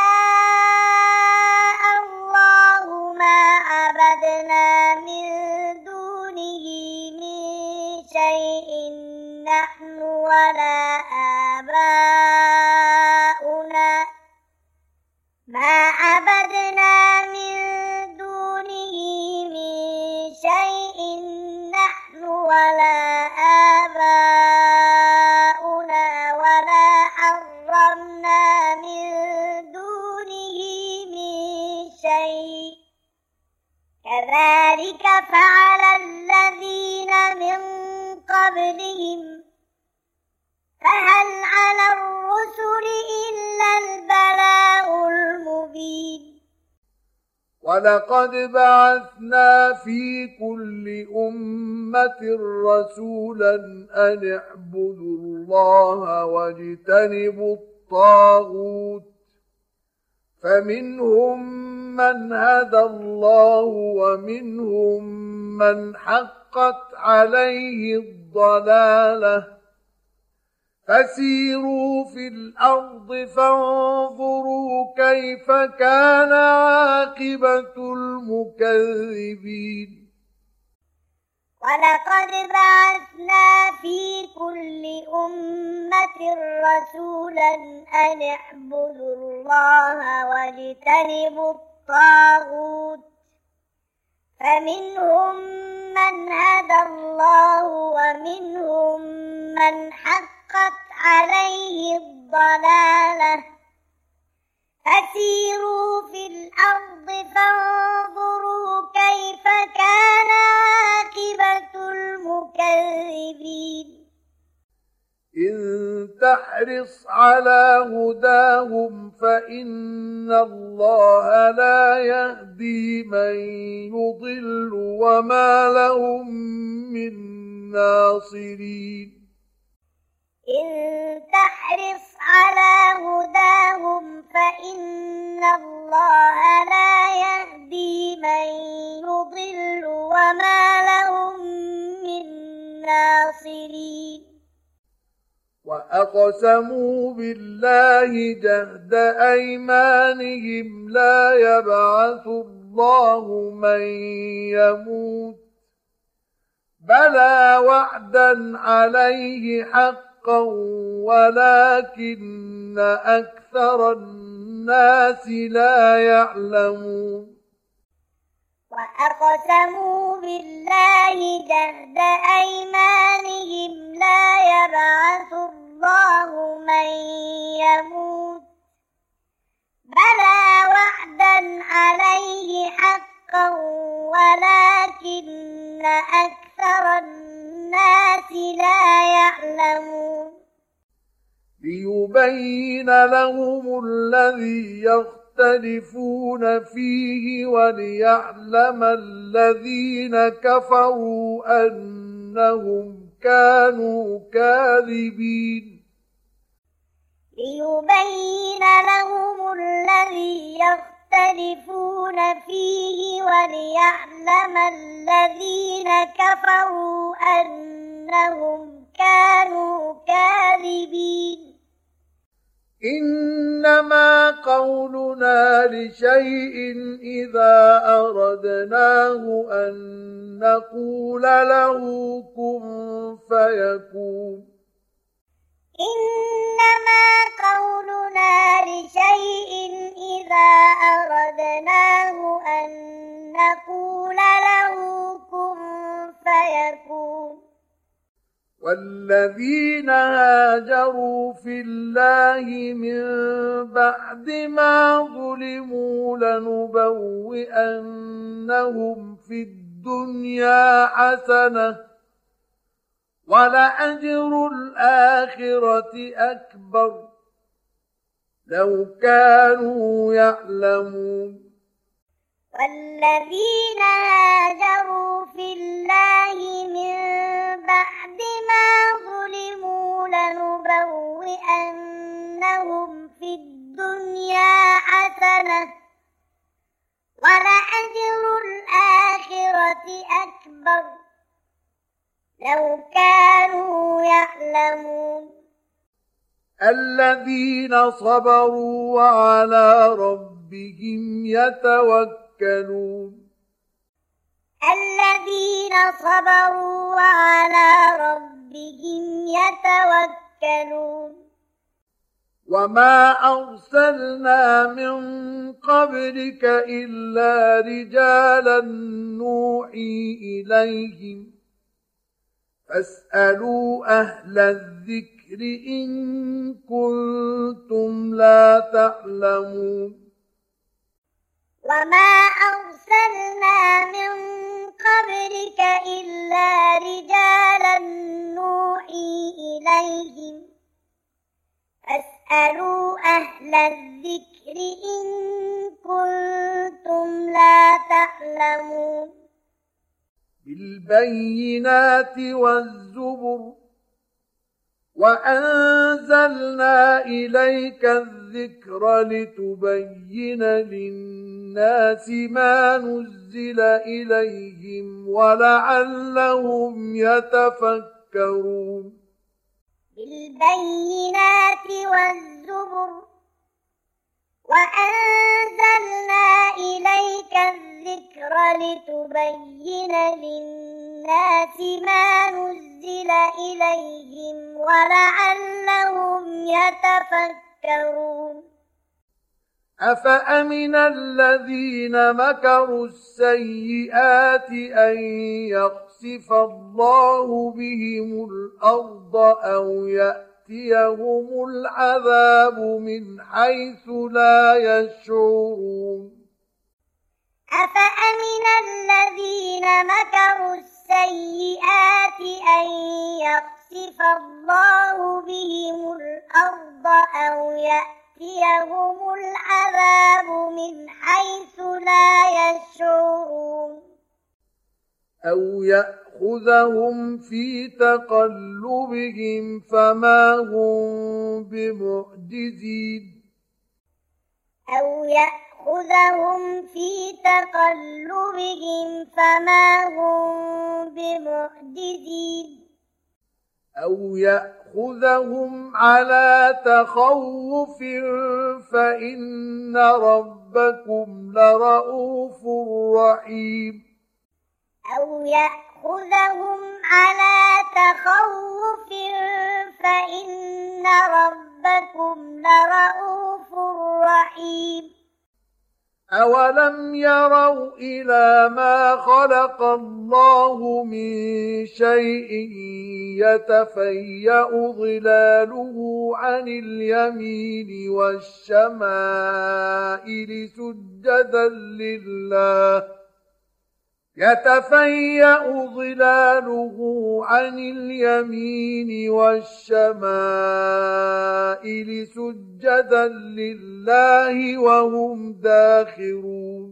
شاء الله ما عبدنا من دونه من شيء نحن ولا آباؤنا ما عبدنا من دونه من شيء نحن ولا آباؤنا ولا حرمنا من دونه من شيء كذلك فعل الذين من قبلهم فهل على الرسل إلا البلاغ المبين ولقد بعثنا في كل أمة رسولا أن اعبدوا الله واجتنبوا الطاغوت فمنهم من هدى الله ومنهم من حقت عليه الضلالة فسيروا في الأرض فانظروا كيف كان عاقبة المكذبين ولقد بعثنا في كل أمة رسولا أن اعبدوا الله واجتنبوا الطاغوت فمنهم من هدى الله ومنهم من حقت عليه الضلالة فسيروا في الأرض فانظروا كيف كان عاقبة المكذبين إن تحرص على هداهم فإن الله لا يهدي من يضل وما لهم من ناصرين إن تحرص على هداهم فإن الله لا يهدي من يضل وما لهم من ناصرين وأقسموا بالله جهد أيمانهم لا يبعث الله من يموت بلى وعدا عليه حقا ولكن أكثر الناس لا يعلمون وأقسموا بالله جهد أيمانهم لا يبعث الله من يموت بلى وعدا عليه حقا ولكن أكثر الناس لا يعلمون ليبين لهم الذي يختلفون فيه وليعلم الذين كفروا أنهم كانوا كاذبين ليبين لهم الذي يختلفون فيه وليعلم الذين كفروا أنهم كانوا كاذبين إنما قولنا لشيء إذا أردناه أن نقول له كن فيكون إنما قولنا لشيء إذا أردناه أن نقول له كن فيكون والذين هاجروا في الله من بعد ما ظلموا لنبوئنهم في الدنيا حسنة ولأجر الآخرة أكبر لو كانوا يعلمون والذين هاجروا في الله من بعد ما ظلموا لنبوئنهم في الدنيا حسنة ولأجر الآخرة أكبر لو كانوا يعلمون الذين صبروا وعلى ربهم يتوكلون الذين صبروا وعلى ربهم يتوكلون وما أرسلنا من قبلك إلا رجالا نوحي إليهم فاسألوا أهل الذكر إن كنتم لا تعلمون وما أرسلنا من قبلك إلا رجالا نوحي إليهم فاسألوا أهل الذكر إن كنتم لا تعلمون بالبينات والزبر وأنزلنا إليك الذكر لتبين للناس ما نزل إليهم ولعلهم يتفكرون بالبينات والزبر وأنزلنا إليك الذكر لتبين للناس ما نزل إليهم ولعلهم يتفكرون أفأمن الذين مكروا السيئات أن يخسف الله بهم الأرض أو يأتي يأتيهم العذاب من حيث لا يشعرون أفأمن الذين مكروا السيئات أن يخسف الله بهم الأرض أو يأتيهم العذاب من حيث لا يشعرون أو يأخذهم في تقلبهم فما هم بمعجزين أو يأخذهم في تقلبهم فما هم بمعجزين أو يأخذهم على تخوف فإن ربكم لرؤوف رحيم أو يأخذهم على تخوف فإن ربكم لرؤوف رحيم أولم يروا إلى ما خلق الله من شيء يتفيأ ظلاله عن اليمين والشمائل سجدا لله يتفيأ ظلاله عن اليمين والشمائل سجدا لله وهم داخرون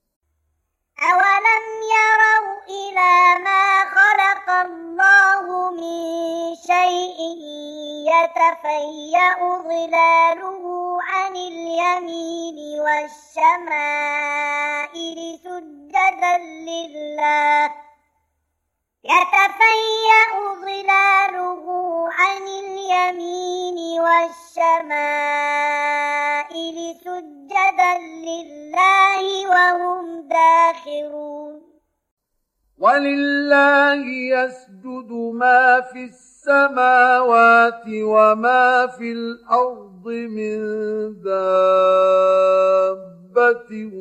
أولم يروا إلى ما خلق الله من شيء يتفيأ ظلاله عن اليمين والشمائل سجدا لله يتفيأ ظلاله عن اليمين والشمائل سجدا لله وهم داخرون ولله يسجد ما في السماوات وما في الأرض من دابة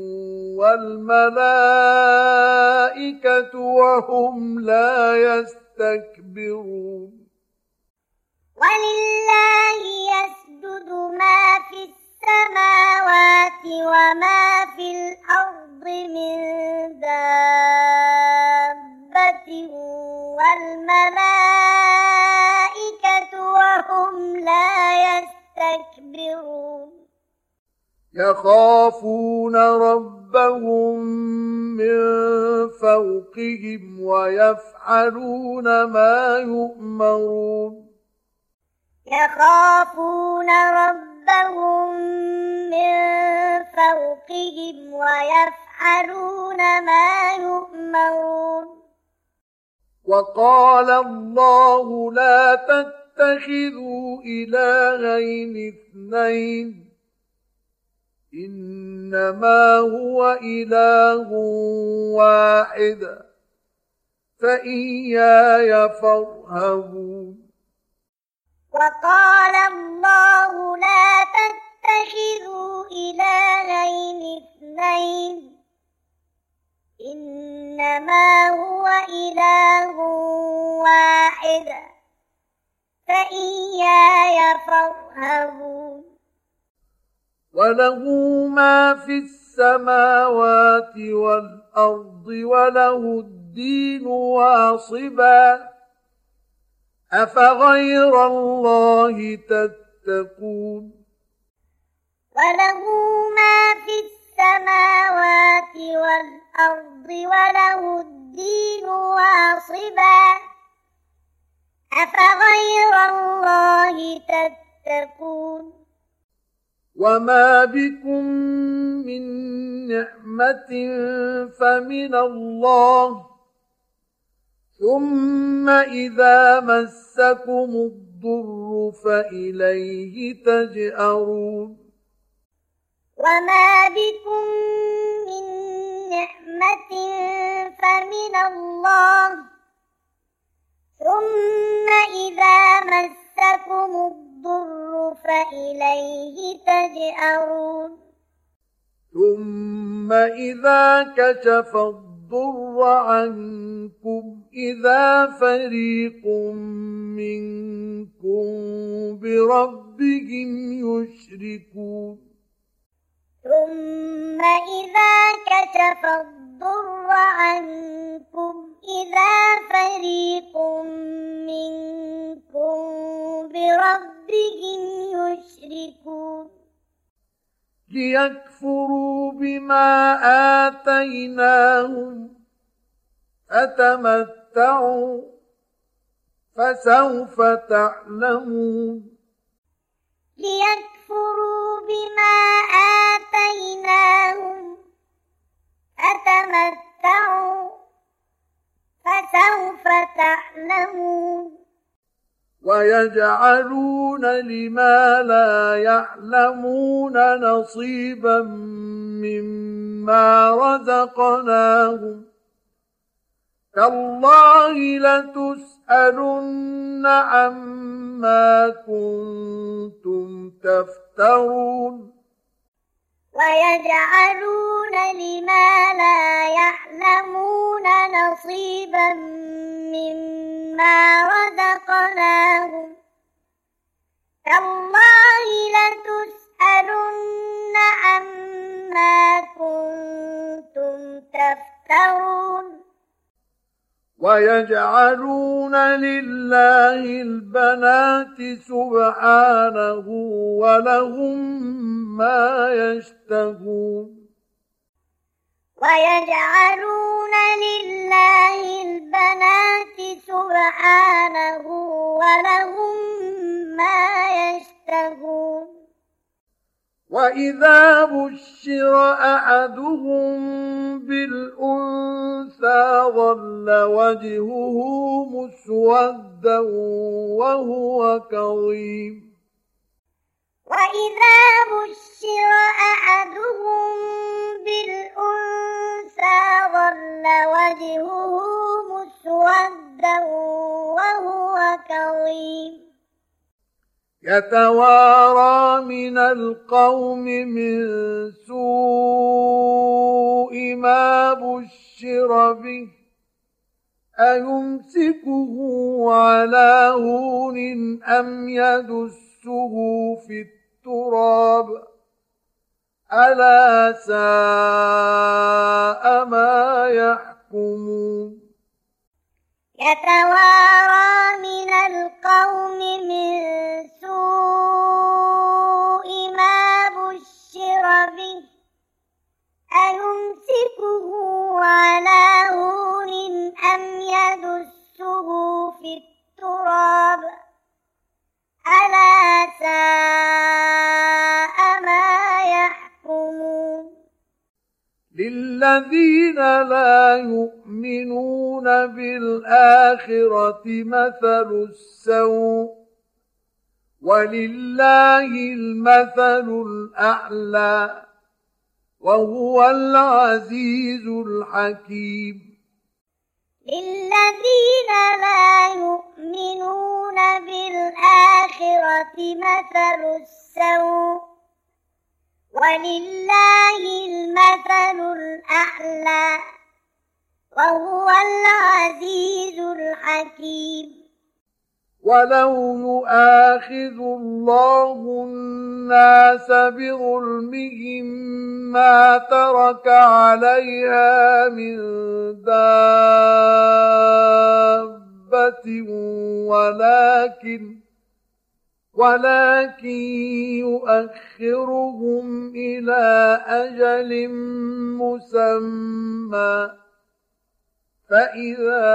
والملائكة وهم لا يستكبرون ولله يسجد ما في السماوات وما في الأرض من دابة والملائكة وهم لا يستكبرون يخافون ربهم من فوقهم ويفعلون ما يؤمرون يخافون ربهم من فوقهم ويفعلون ما يؤمرون وقال الله لا تتخذوا إلهين اثنين إنما هو إله واحد فإياي فارهبون وقال الله لا تتخذوا إلهين اثنين إنما هو إله واحد فإياي فارهبون وله ما في السماوات والأرض وله الدين واصبا أفغير الله تتقون وله ما في السماوات والأرض وله الدين واصبا أفغير الله تتقون وما بكم من نعمة فمن الله ثم إذا مسكم الضر فإليه تجأرون وما بكم من نعمة فمن الله ثم إذا مسكم الضر فإليه تجأرون ثم إذا كشف الضر الضر عنكم إذا فريق منكم بربهم يشركون ثم إذا كشف الضر عنكم إذا فريق منكم بربهم يشركون ليكفروا بما آتيناهم فتمتعوا فسوف تعلمون ليكفروا بما آتيناهم فتمتعوا فسوف تعلمون ويجعلون لما لا يعلمون نصيبا مما رزقناهم تالله لتسألن عما كنتم تفترون ويجعلون لما لا يعلمون نصيبا مما رزقناهم تالله لتسألن عما كنتم تفترون ويجعلون لله البنات سبحانه ولهم ما يشتهون ويجعلون لله البنات سبحانه ولهم ما يشتهون وإذا بشر أحدهم بالأنثى ظل وجهه مسودا وهو كظيم وإذا بشر أحدهم بالأنثى ظل وجهه مسودا وهو كظيم يتوارى من القوم من سوء ما بشر به أيمسكه على هون أم يدسه في التراب ألا ساء ما يحكمون يتوارى من القوم من سوء ما بشر به أيمسكه على هون أم يدسه في التراب ألا ساء ما يحكمون للذين لا يؤمنون بالآخرة مثل السوء ولله المثل الأعلى وهو العزيز الحكيم للذين لا يؤمنون بالآخرة مثل السوء ولله المثل الأعلى وهو العزيز الحكيم ولو يؤاخذ الله الناس بظلمهم ما ترك عليها من دابة ولكن ولكن يؤخرهم إلى أجل مسمى فإذا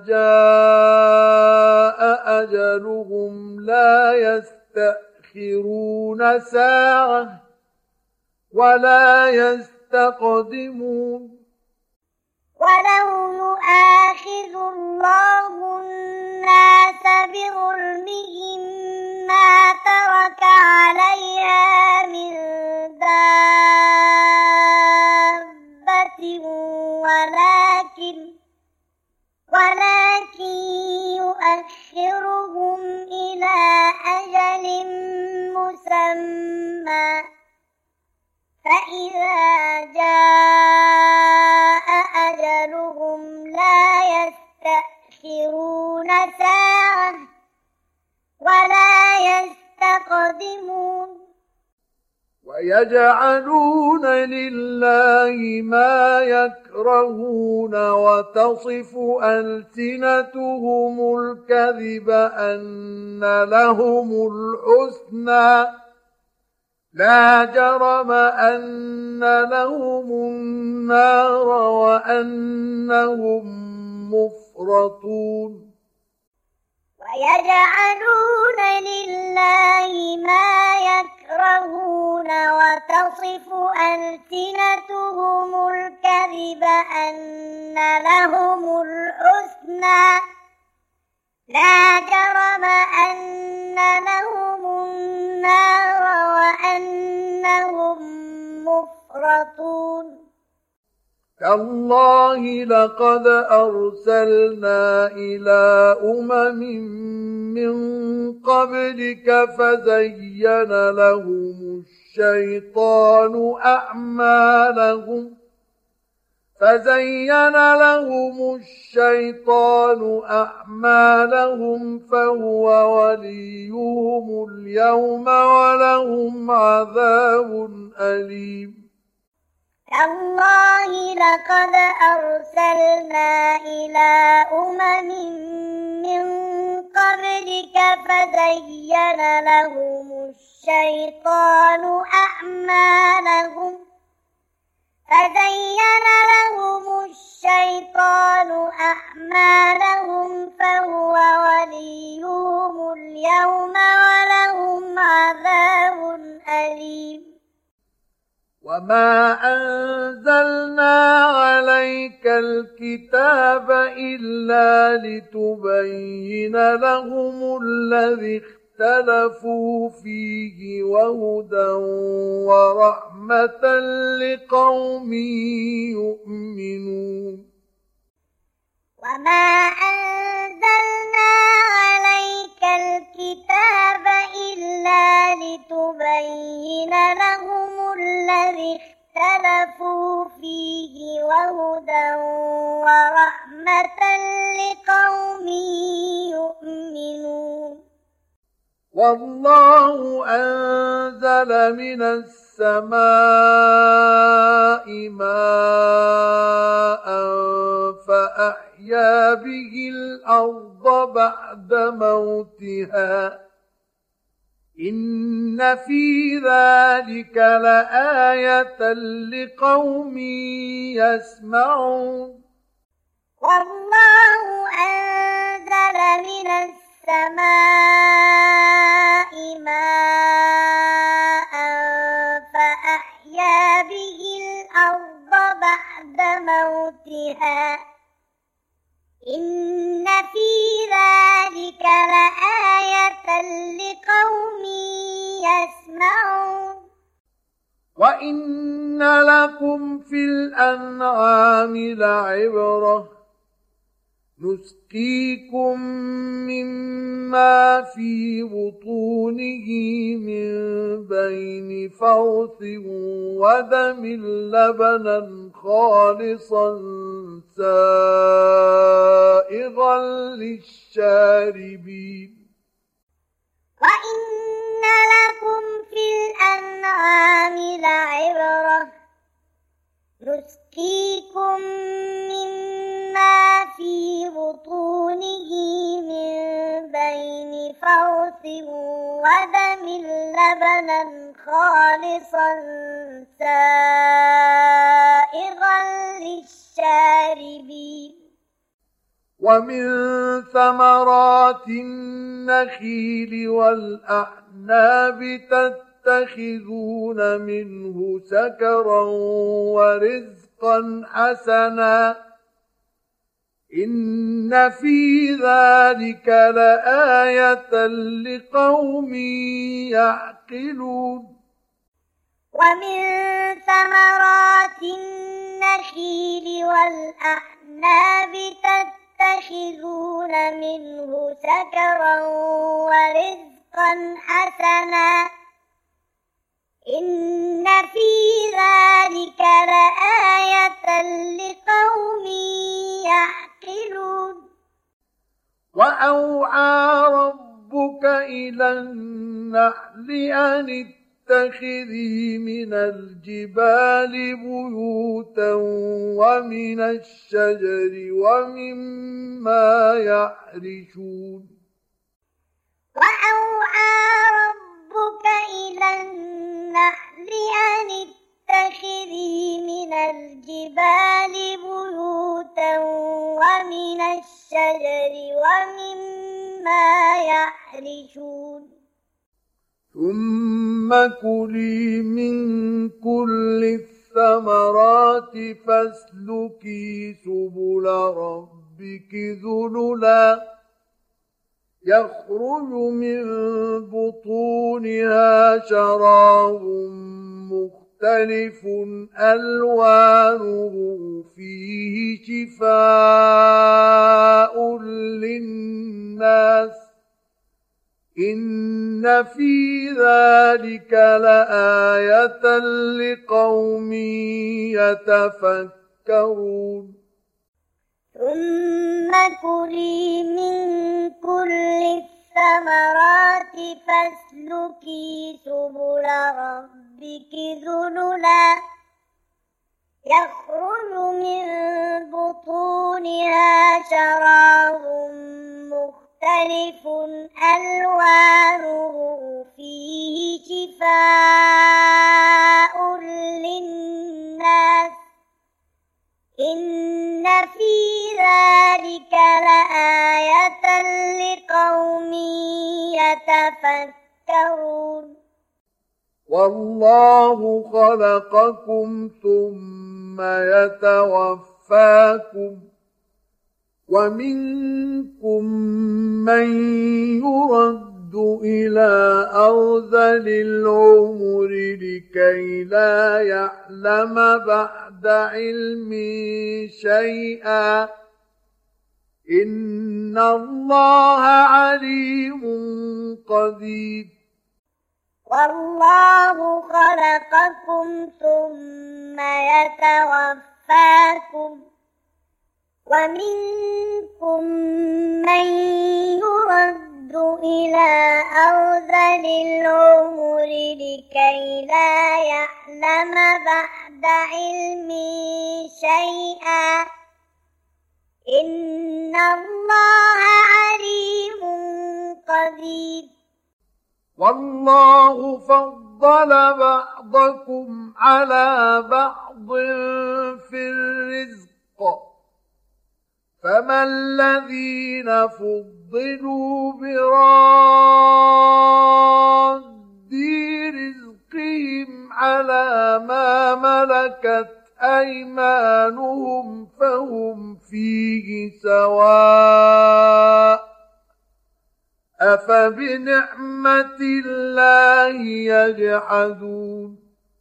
جاء أجلهم لا يستأخرون ساعة ولا يستقدمون ولو يؤاخذ الله الناس بظلمهم ما ترك عليها من دابة ولكن ولكن يؤخرهم إلى أجل مسمى فإذا جاء أجلهم لا يستأخرون ساعة ولا يستقدمون ويجعلون لله ما يكرهون وتصف ألسنتهم الكذب أن لهم الحسنى لا جرم أن لهم النار وأنهم مفرطون ويجعلون لله ما يكرهون وتصف ألسنتهم الكذب أن لهم الحسنى لا جرم أن لهم النار وأنهم مفرطون تالله لقد أرسلنا إلى أمم من قبلك فزين لهم الشيطان أعمالهم فزين لهم الشيطان أعمالهم فهو وليهم اليوم ولهم عذاب أليم تالله لقد أرسلنا إلى أمم من قبلك فزين لهم الشيطان أعمالهم فزين لهم الشيطان أعمالهم فهو وليهم اليوم ولهم عذاب أليم وما أنزلنا عليك الكتاب إلا لتبين لهم الذي اختلفوا فيه وهدى ورحمة لقوم يؤمنون وما أنزلنا عليك الكتاب إلا لتبين لهم الذي اختلفوا فيه وهدى ورحمة لقوم يؤمنون والله أنزل من السماء ماء فأحيا به الأرض بعد موتها إن في ذلك لآية لقوم يسمعون والله أنزل من السماء ماء فأحيا به الأرض بعد موتها إن في ذلك لآية لقوم يسمعون وإن لكم في الأنعام لعبرة نسقيكم مما في بطونه من بين فرث ودم لبنا خالصا سائغا للشاربين وإن لكم في الأنعام لعبرة نسقيكم مما في بطونه من بين فرث ودم لبنا خالصا سائغا للشاربين ومن ثمرات النخيل والأعناب تتخذون منه سكرا ورزقا حسنا إن في ذلك لآية لقوم يعقلون ومن ثمرات النخيل والأعناب تتخذون منه سكرا ورزقا حسنا إن في ذلك لآية لقوم وأوحى ربك إلى النحل أن اتخذي من الجبال بيوتا ومن الشجر ومما يعرشون وأوحى ربك إلى النحل أن اتخذي من الجبال بيوتا ومن الشجر ومما يعرشون ثم كلي من كل الثمرات فاسلكي سبل ربك ذللا يخرج من بطونها شراب مختلف ألوانه فيه شفاء للناس إن في ذلك لآية لقوم يتفكرون ثم كلي من كل الثمرات فاسلكي سبل ربك ذللا يخرج من بطونها شراب مختلف ألوانه فيه شفاء للناس إن في ذلك لآية لقوم يتفكرون والله خلقكم ثم يتوفاكم ومنكم من يرد إلى أرذل العمر لكي لا يعلم بعد علم شيئا إن الله عليم قدير والله خلقكم ثم يتوفاكم ومنكم من يرد إلى أرذل العمر لكي لا يعلم بعد علم شيئا إن الله عليم قدير والله فضل بعضكم على بعض في الرزق فما الذين فضلوا براد رزقهم على ما ملكت أيمانهم فهم فيه سواء أفبنعمة الله يجحدون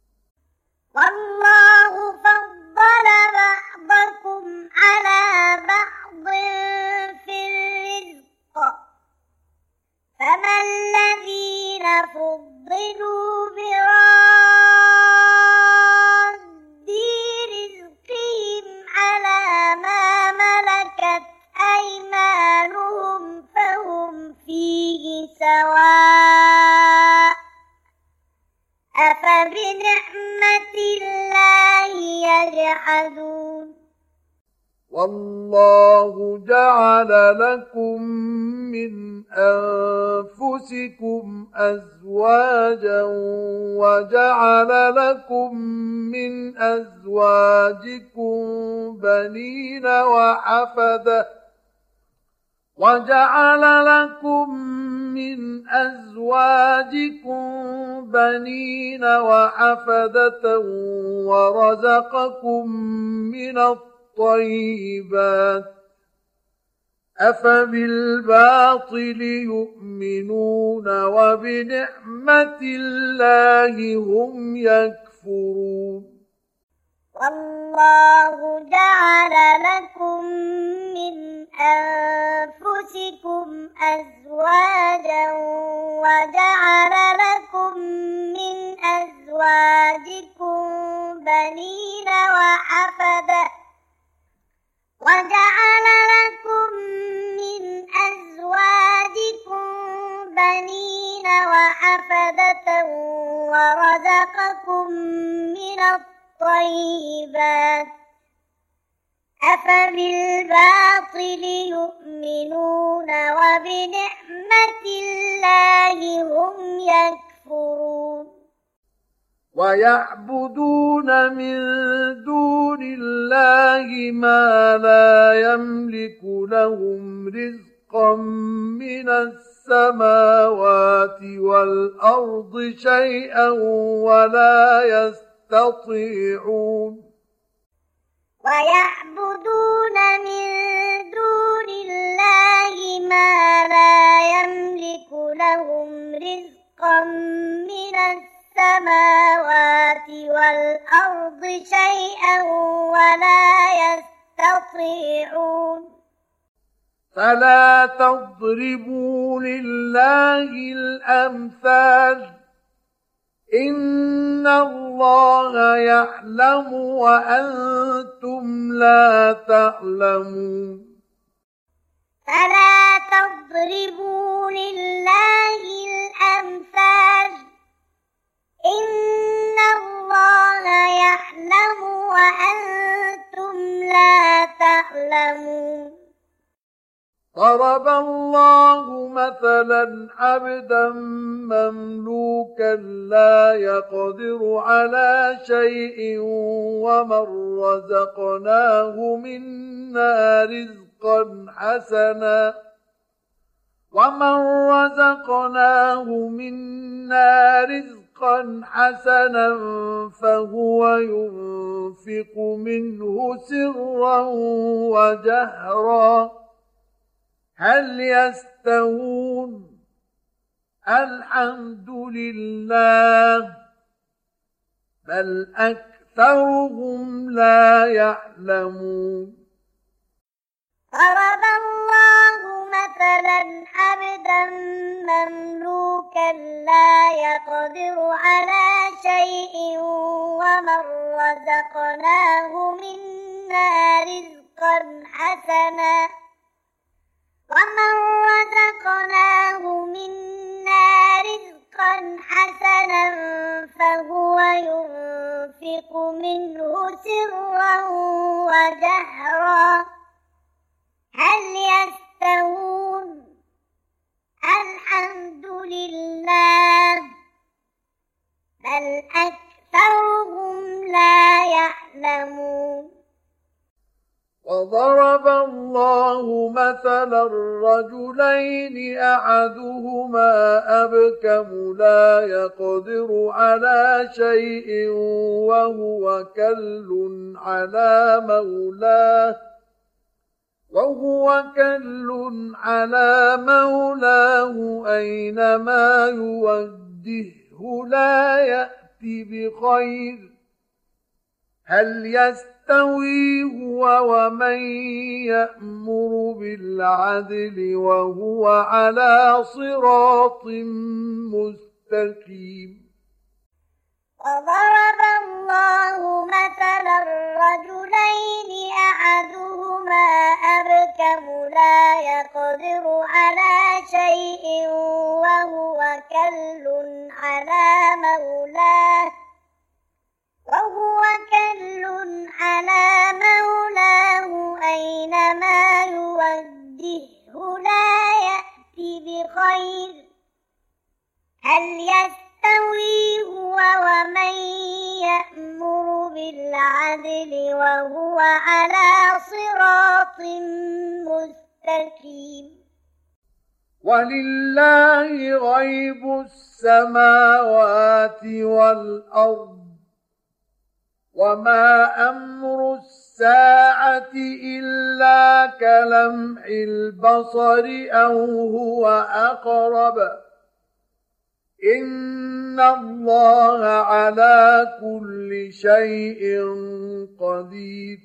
والله فضل بعضكم على بعض في الرزق فما الذين فضلوا براد رزقهم على ما ملكت أيمانهم فهم فيه سواء أفبنعمة الله يجحدون والله جعل لكم من أنفسكم أزواجا وجعل لكم من أزواجكم بنين وحفدة وجعل لكم من أزواجكم بنين وحفدة ورزقكم من الطيبات أفبالباطل يؤمنون وبنعمة الله هم يكفرون والله جعل لكم من أنفسكم أزواجا وجعل لكم من أزواجكم بنين وحفدة وجعل لكم من أزواجكم ليؤمنون وبنعمة الله هم يكفرون ويعبدون من دون الله ما لا يملك لهم رزقا من السماوات والأرض شيئا ولا يستطيعون ويعبدون من دون الله ما لا يملك لهم رزقا من السماوات والأرض شيئا ولا يستطيعون فلا تضربوا لله الأمثال إن الله يعلم وأنتم لا تعلمون فلا تضربوا لله الأمثال إن الله يعلم وأنتم لا تعلمون ضرب الله مثلا عبدا مملوكا لا يقدر على شيء ومن رزقناه منا رزقا حسنا ومن رزقناه منا رزقا حسنا فهو ينفق منه سرا وجهرا هل يستوون الحمد لله بل أكثرهم لا يعلمون ضرب الله مثلا عبدا مملوكا لا يقدر على شيء ومن رزقناه منا رزقا حسنا ومن رزقناه منا رزقا حسنا فهو ينفق منه سرا وجهرا هل يستوون الحمد لله بل أكثرهم لا يعلمون وضرب الله مثلا الرجلين أحدهما أبكم لا يقدر على شيء وهو كل على مولاه وهو كل على مولاه أينما يوجهه لا يأتي بخير هل يستوي هو ومن يأمر بالعدل وهو على صراط مستقيم وضرب الله مثلا الرجلين أحدهما أبكم لا يقدر على شيء وهو كل على مولاه وهو كل على مولاه أينما يوجهه لا يأتي بخير هل يستوي هو ومن يأمر بالعدل وهو على صراط مستقيم ولله غيب السماوات والأرض وما أمر الساعة إلا كلمح البصر أو هو أقرب إن الله على كل شيء قدير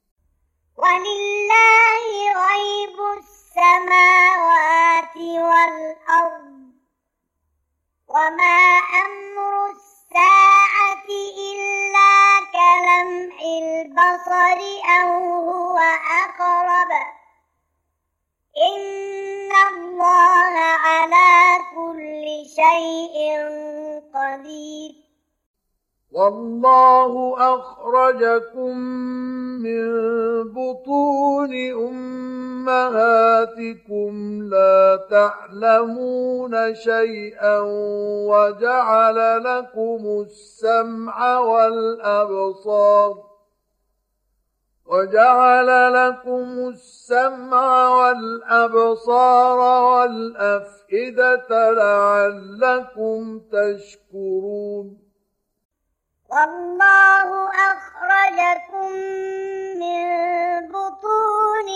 ولله غيب السماوات والأرض وما أمر الساعة إلا كلمح البصر أو هو أقرب إن الله على كل شيء قدير والله أخرجكم من بطون أمهاتكم أمهاتكم لا تعلمون شيئا وجعل لكم السمع والأبصار وجعل لكم السمع والأبصار والأفئدة لعلكم تشكرون والله أخرجكم من بطون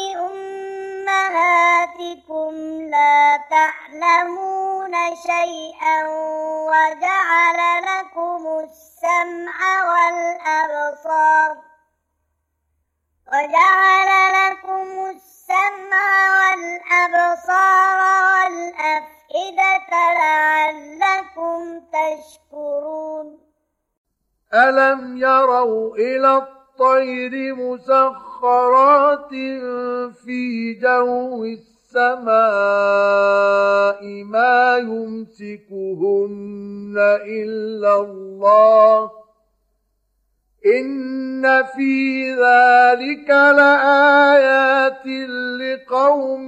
أمهاتكم لا تعلمون شيئا وجعل لكم السمع والأبصار وجعل لكم السمع والأبصار والأفئدة لعلكم تشكرون ألم يروا إلى الطير مسخرات في جو السماء ما يمسكهن إلا الله إن في ذلك لآيات لقوم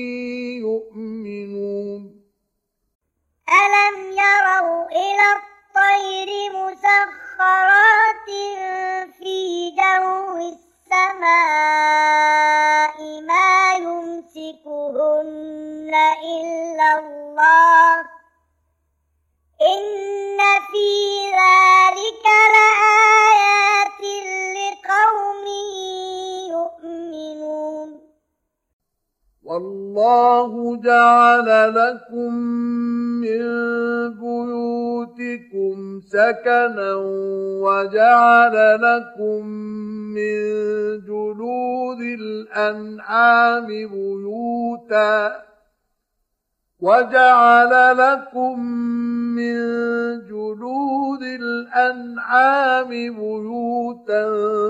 يؤمنون ألم يروا إلى الطير مسخرات في جو السماء ما يمسكهن إلا الله إن في ذلك لآيات لقوم يؤمنون والله جعل لكم من بيوتكم سكنا وجعل لكم من جلود الأنعام بيوتا وجعل لكم من جلود الأنعام بيوتا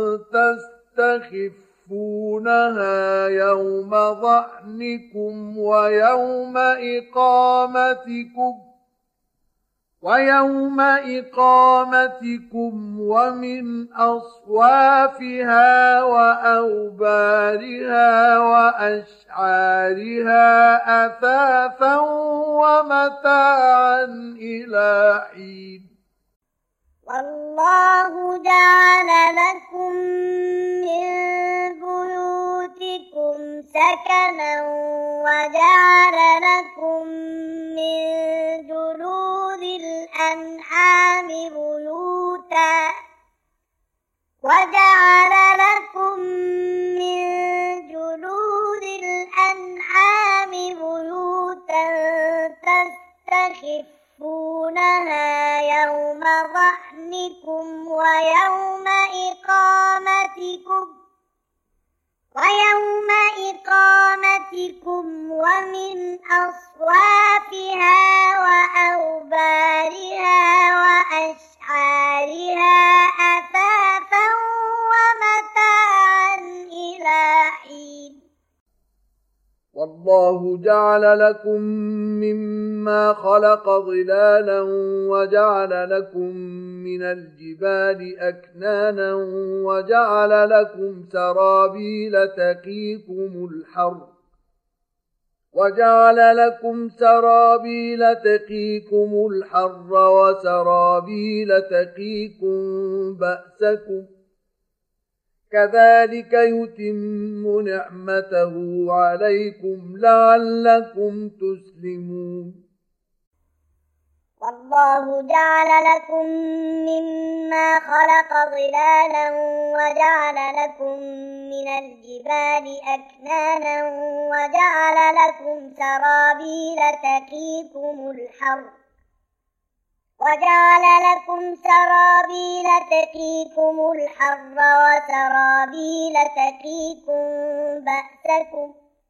تستخفونها يوم ظعنكم ويوم إقامتكم ويوم إقامتكم ومن أصوافها وأوبارها وأشعارها أثاثا ومتاعا إلى حين والله جعل لكم من بيوتكم سكنا وجعل لكم من جلود الأنعام بيوتا وجعل لكم من جلود الأنعام بيوتا تستخفونها يوم ظعنكم ويوم إقامتكم ويوم إقامتكم ومن أصوافها وأوبارها وأشعارها أثاثا ومتاعا إلى حين والله جعل لكم مما خلق ظلالا وجعل لكم من الجبال أكنانا وجعل لكم سرابيل تقيكم الحر وجعل لكم سرابيل تقيكم الحر وسرابيل تقيكم بأسكم كذلك يتم نعمته عليكم لعلكم تسلمون والله جعل لكم مما خلق ظلالا وجعل لكم من الجبال أكنانا وجعل لكم سرابيل تقيكم الحر وجعل لكم سرابيل تقيكم الحر وسرابيل تقيكم بأسكم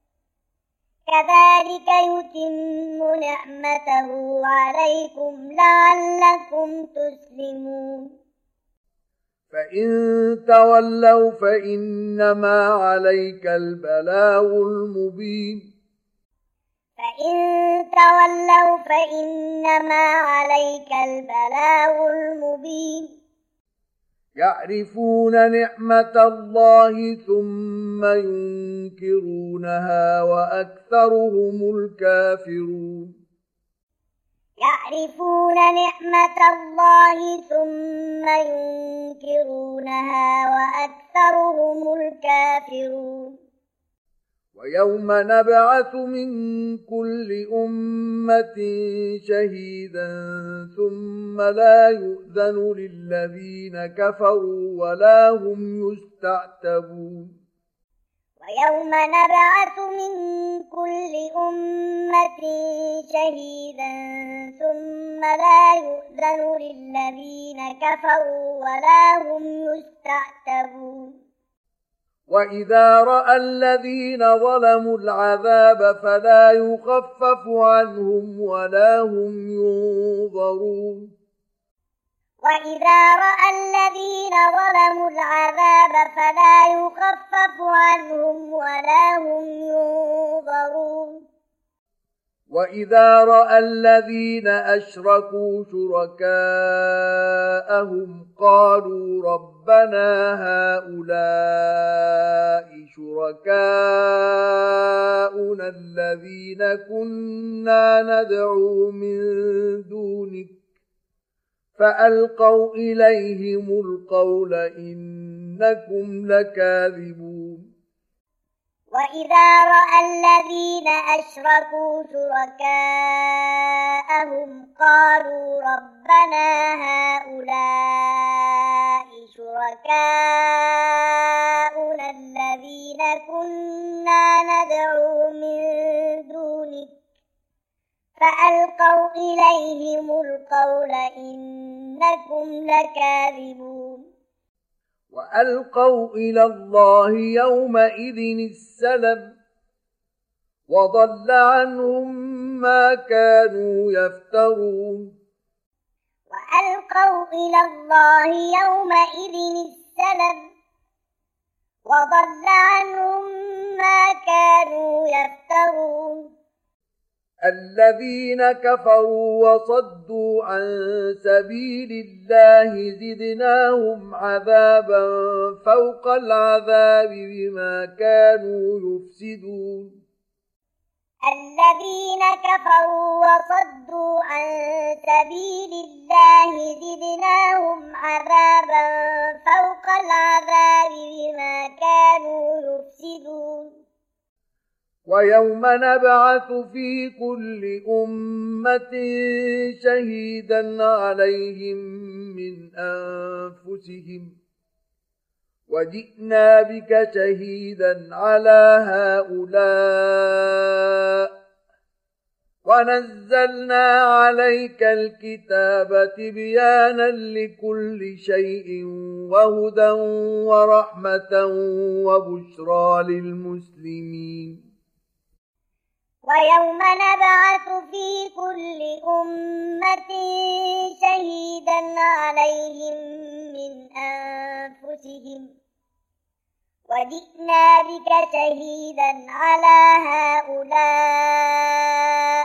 كذلك يتم نعمته عليكم لعلكم تسلمون فإن تولوا فإنما عليك البلاغ المبين فإن تولوا فإنما عليك البلاغ المبين يعرفون نعمة الله ثم ينكرونها وأكثرهم الكافرون يعرفون نعمة الله ثم ينكرونها وأكثرهم الكافرون ويوم نبعث من كل أمة شهيدا ثم لا يؤذن للذين كفروا ولا هم يستعتبون ويوم نبعث من كل أمة شهيدا ثم لا يؤذن للذين كفروا ولا هم يستعتبون وإذا رأى الذين ظلموا العذاب فلا يخفف عنهم ولا هم ينظرون وإذا رأى الذين ظلموا العذاب فلا يخفف عنهم ولا هم ينظرون وإذا رأى الذين أشركوا شركاءهم قالوا ربنا هؤلاء شركاؤنا الذين كنا ندعو من دونك فألقوا إليهم القول إنكم لكاذبون وإذا رأى الذين أشركوا شركاءهم قالوا ربنا هؤلاء شركاؤنا الذين كنا ندعو من دونك فألقوا إليهم القول إنكم لكاذبون وألقوا إلى الله يومئذ السلم وضل عنهم ما كانوا يفترون وألقوا إلى الله يومئذ السلم وضل عنهم ما كانوا يفترون الذين كفروا وصدوا عن سبيل الله زدناهم عذابا فوق العذاب بما كانوا يفسدون الذين كفروا وصدوا عن سبيل الله زدناهم عذابا فوق العذاب بما كانوا يفسدون ويوم نبعث في كل أمة شهيدا عليهم من أنفسهم وجئنا بك شهيدا على هؤلاء ونزلنا عليك الكتاب تبيانا لكل شيء وهدى ورحمة وبشرى للمسلمين ويوم نبعث في كل أمة شهيدا عليهم من أنفسهم وجئنا بك شهيدا على هؤلاء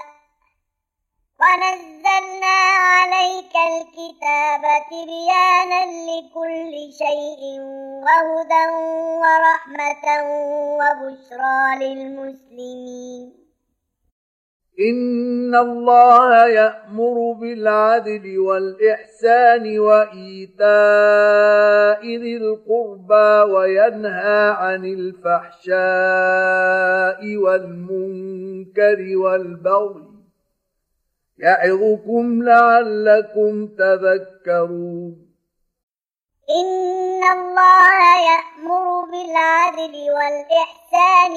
ونزلنا عليك الكتاب تبيانا لكل شيء وهدى ورحمة وبشرى للمسلمين إن الله يأمر بالعدل والإحسان وإيتاء ذي القربى وينهى عن الفحشاء والمنكر والبغي يعظكم لعلكم تذكرون إن الله يأمر بالعدل والإحسان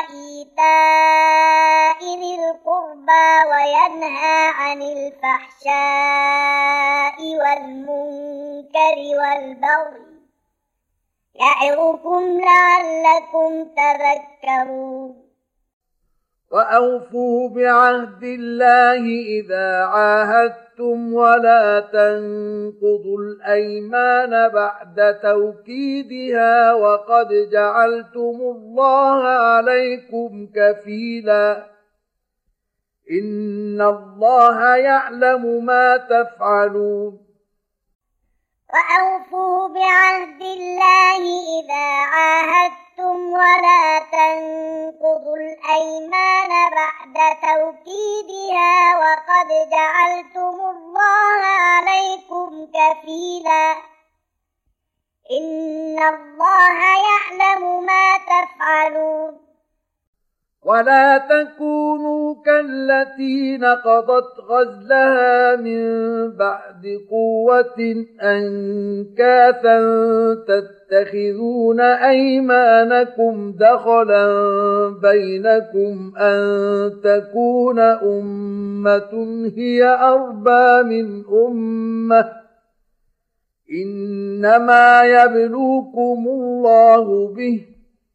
وإيتاء ذي القربى وينهى عن الفحشاء والمنكر والبغي يعظكم لعلكم تذكرون وأوفوا بعهد الله إذا عاهدتم ولا تنقضوا الأيمان بعد توكيدها وقد جعلتم الله عليكم كفيلا إن الله يعلم ما تفعلون وأوفوا بعهد الله إذا عاهدتم ولا تنقضوا الأيمان بعد توكيدها وقد جعلتم الله عليكم كفيلا إن الله يعلم ما تفعلون. ولا تكونوا كالتي نقضت غزلها من بعد قوة أنكاثا تتخذون أيمانكم دخلا بينكم أن تكون أمة هي أربى من أمة إنما يبلوكم الله به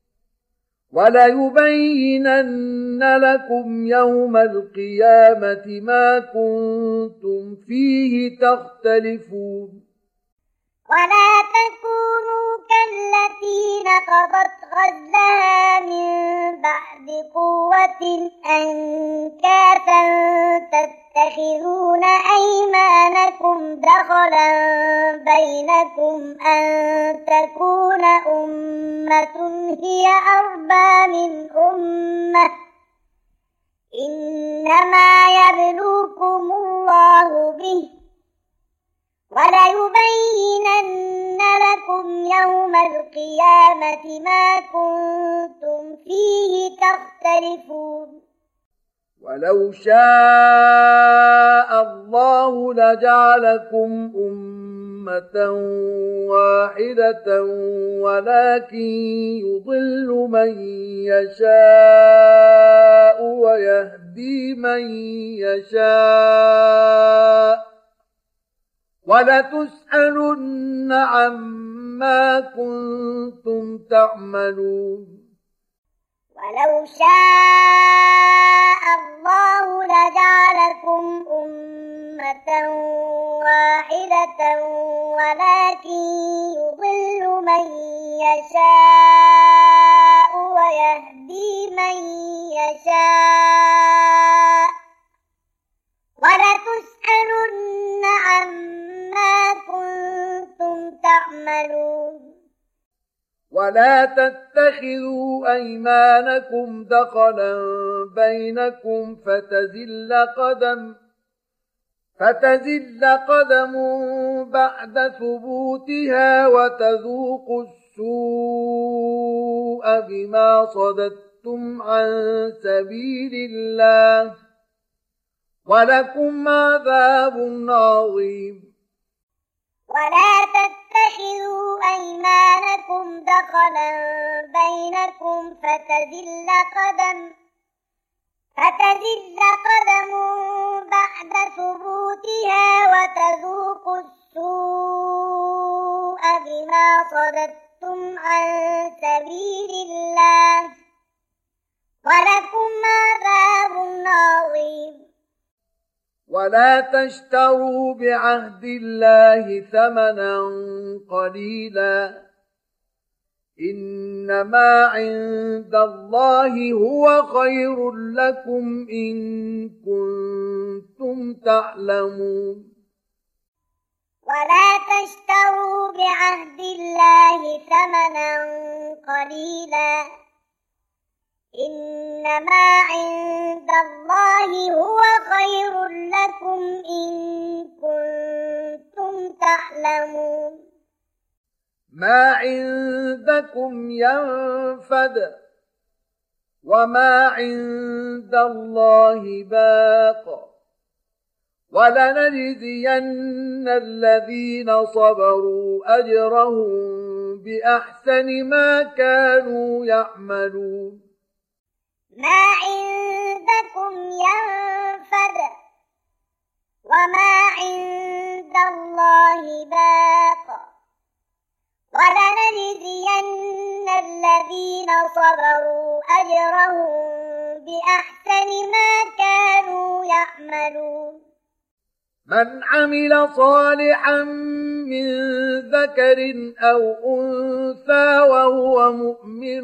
وليبينن لكم يوم القيامة ما كنتم فيه تختلفون. ولا تكونوا كالتي نقضت غزلها من بعد قوة أنكاثا تتخذون أيمانكم دخلا بينكم أن تكون أمة هي أربى من أمة إنما يبلوكم الله به وليبينن لكم يوم القيامة ما كنتم فيه تختلفون. ولو شاء الله لجعلكم أمة واحدة ولكن يضل من يشاء ويهدي من يشاء ولتسألن عما كنتم تعملون. ولو شاء الله لجعلكم أمة واحدة ولكن يضل من يشاء ويهدي من يشاء ولتسألن عما كنتم تعملون. ولا تتخذوا أيمانكم دخلا بينكم فتزل قدم فتزل قدم بعد ثبوتها وتذوقوا السوء بما صددتم عن سبيل الله ولكم عذاب عظيم. ولا تتخذوا أيمانكم دخلا بينكم فتزل قدم فتزل قدم بعد ثبوتها وتذوقوا السوء بما صددتم عن سبيل الله ولكم عذاب عظيم. ولا تشتروا بعهد الله ثمنا قليلا إنما عند الله هو خير لكم إن كنتم تعلمون. ولا تشتروا بعهد الله ثمنا قليلا إنما عند الله هو خير لكم إن كنتم تعلمون. ما عندكم ينفد وما عند الله باق ولنجزين الذين صبروا أجرهم بأحسن ما كانوا يعملون. ما عندكم ينفد وما عند الله باق ولنجزين الذين صبروا أجرهم بأحسن ما كانوا يعملون. من عمل صالحا من ذكر أو أنثى وهو مؤمن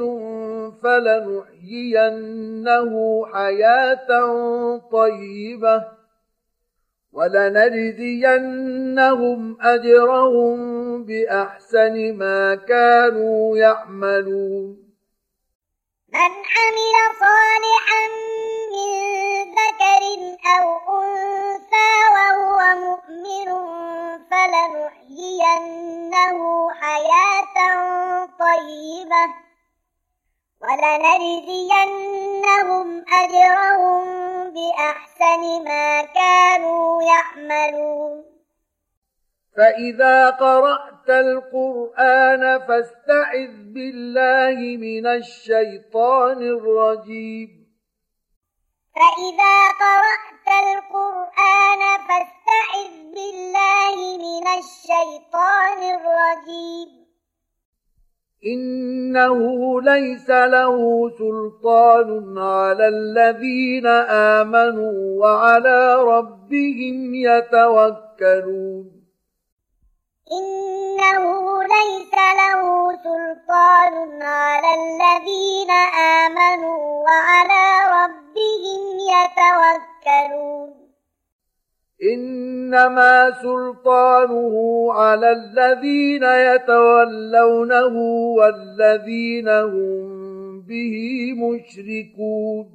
فلنحيينه حياة طيبة ولنجزينهم أجرهم بأحسن ما كانوا يعملون من عمل صالحا من ذكر أو أنثى وهو مؤمن فلنحيينه حياة طيبة ولنجزينهم أجرهم بأحسن ما كانوا يعملون فإذا قرأت القرآن فاستعذ بالله من الشيطان الرجيم فإذا قرأت القرآن فاستعذ بالله من الشيطان الرجيم إنه ليس له سلطان على الذين آمنوا وعلى ربهم يتوكلون إنه ليس له سلطان على الذين آمنوا وعلى ربهم يتوكلون إنما سلطانه على الذين يتولونه والذين هم به مشركون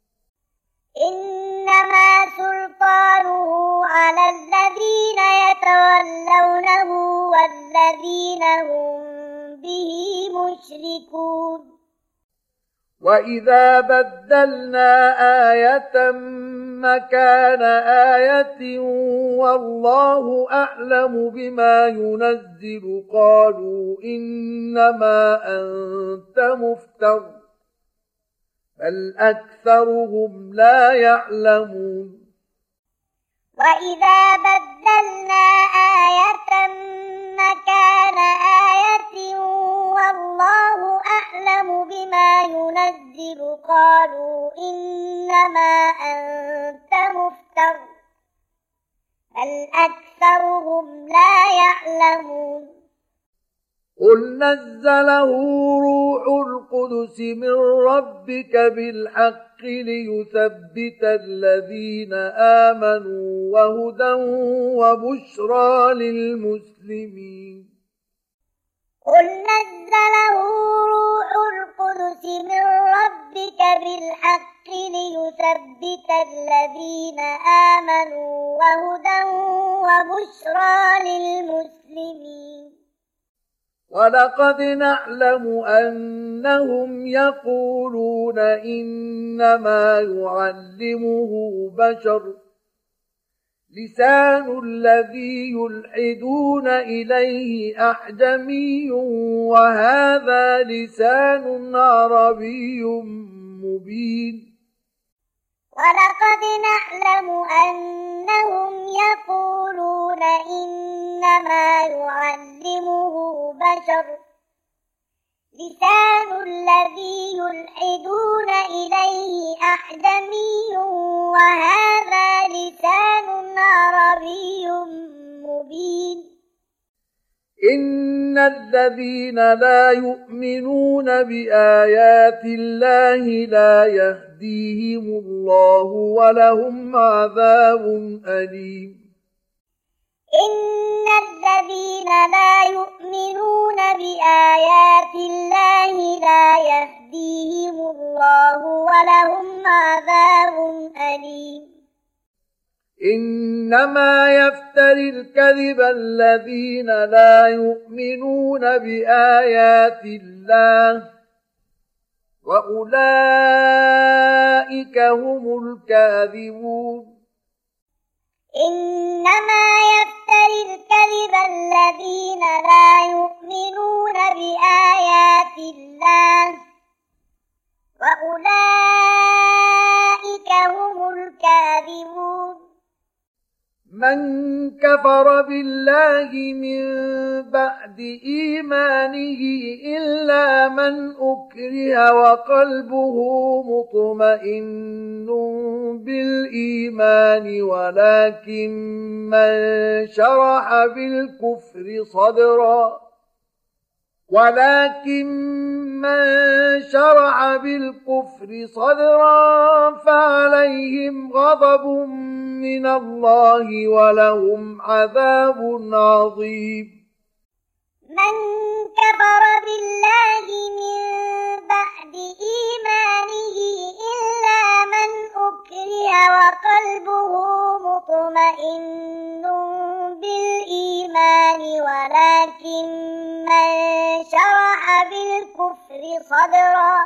إنما سلطانه على الذين يتولونه والذين هم به مشركون وإذا بدلنا آية مكان آية والله أعلم بما ينزل قالوا إنما أنت مفتر بل أكثرهم لا يعلمون وإذا بدلنا آية مكان آية والله أعلم بما ينزل قالوا إنما أنت مفتر بل أكثرهم لا يعلمون قل نزله روح القدس من ربك بالحق ليثبت الذين آمنوا وهدى وبشرى للمسلمين قل نزله روح القدس من ربك بالحق ليثبت الذين آمنوا وهدى وبشرى للمسلمين ولقد نعلم أنهم يقولون إنما يعلمه بشر لسان الذي يلحدون إليه أعجمي وهذا لسان عربي مبين ولقد نعلم أنهم يقولون إنما يعلمه بشر لسان الذي يلحدون إليه أعجمي وهذا لسان عربي مبين إن الذين لا يؤمنون بآيات الله لا يهديهم الله ولهم عذاب أليم إن الذين لا يؤمنون بآيات الله لا يهديهم الله ولهم عذاب أليم إنما يفتري الكذب الذين لا يؤمنون بآيات الله وأولئك هم الكاذبون إنما يفتري الكذب الذين لا يؤمنون بآيات الله وأولئك هم الكاذبون من كفر بالله من بعد إيمانه إلا من أكره وقلبه مطمئن بالإيمان ولكن من شرح بالكفر صدرا ولكن من شرح بالكفر صدرا فعليهم غضب من الله ولهم عذاب عظيم. من كفر بالله من بعد إيمانه إلا من أكره وقلبه مطمئن بالإيمان ولكن من شرح بالكفر صدرا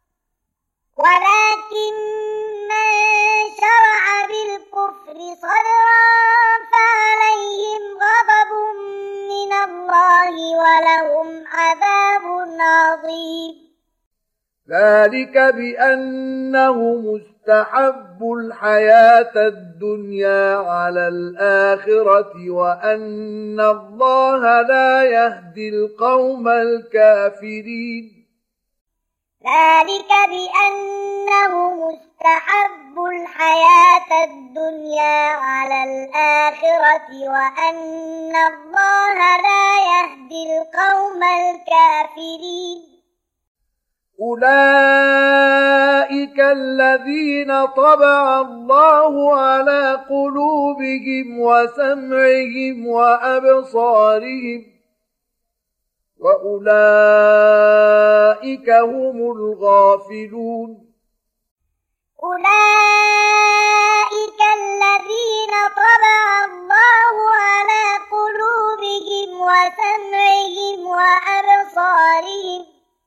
ولكن من شرح بالكفر صدرا فعليهم غضب من الله ولهم عذاب عظيم. ذلك بأنهم استحبوا الحياة الدنيا على الآخرة وأن الله لا يهدي القوم الكافرين. ذلك بأنهم استحبوا الحياة الدنيا على الآخرة وأن الله لا يهدي القوم الكافرين. أولئك الذين طبع الله على قلوبهم وسمعهم وأبصارهم وأولئك هم الغافلون. أولئك الذين طبع الله على قلوبهم وسمعهم وأبصارهم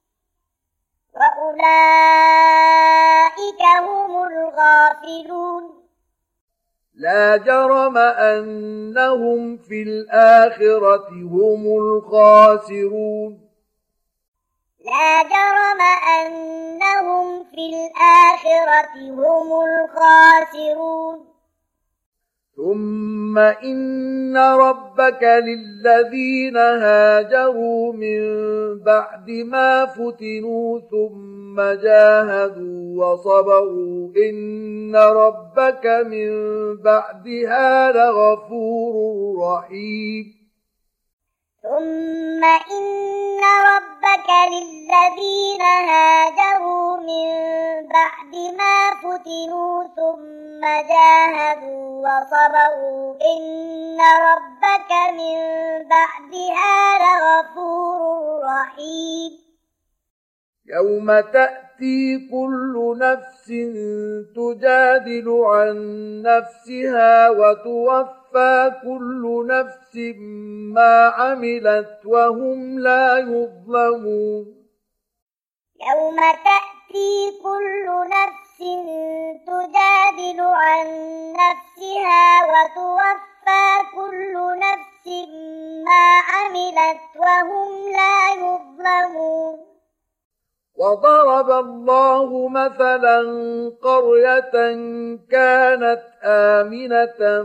وأولئك هم الغافلون. لا جرم أنهم في الآخرة هم الخاسرون. لا جرم أنهم في الآخرة هم الخاسرون. ثم إن ربك للذين هاجروا من بعد ما فتنوا ثم جاهدوا وصبروا إن ربك من بعدها لغفور رحيم. ثم إن ربك للذين هاجروا من بعد ما فتنوا ثم جاهدوا وصبروا إن ربك من بعدها لغفور رحيم. يوم تأتي كل نفس تجادل عن نفسها وتوفى كل نفس ما عملت وهم لا يظلمون. يوم تأتي كل نفس تجادل عن نفسها وتوفى كل نفس ما عملت وهم لا يظلمون. وضرب الله مثلا قرية كانت آمنة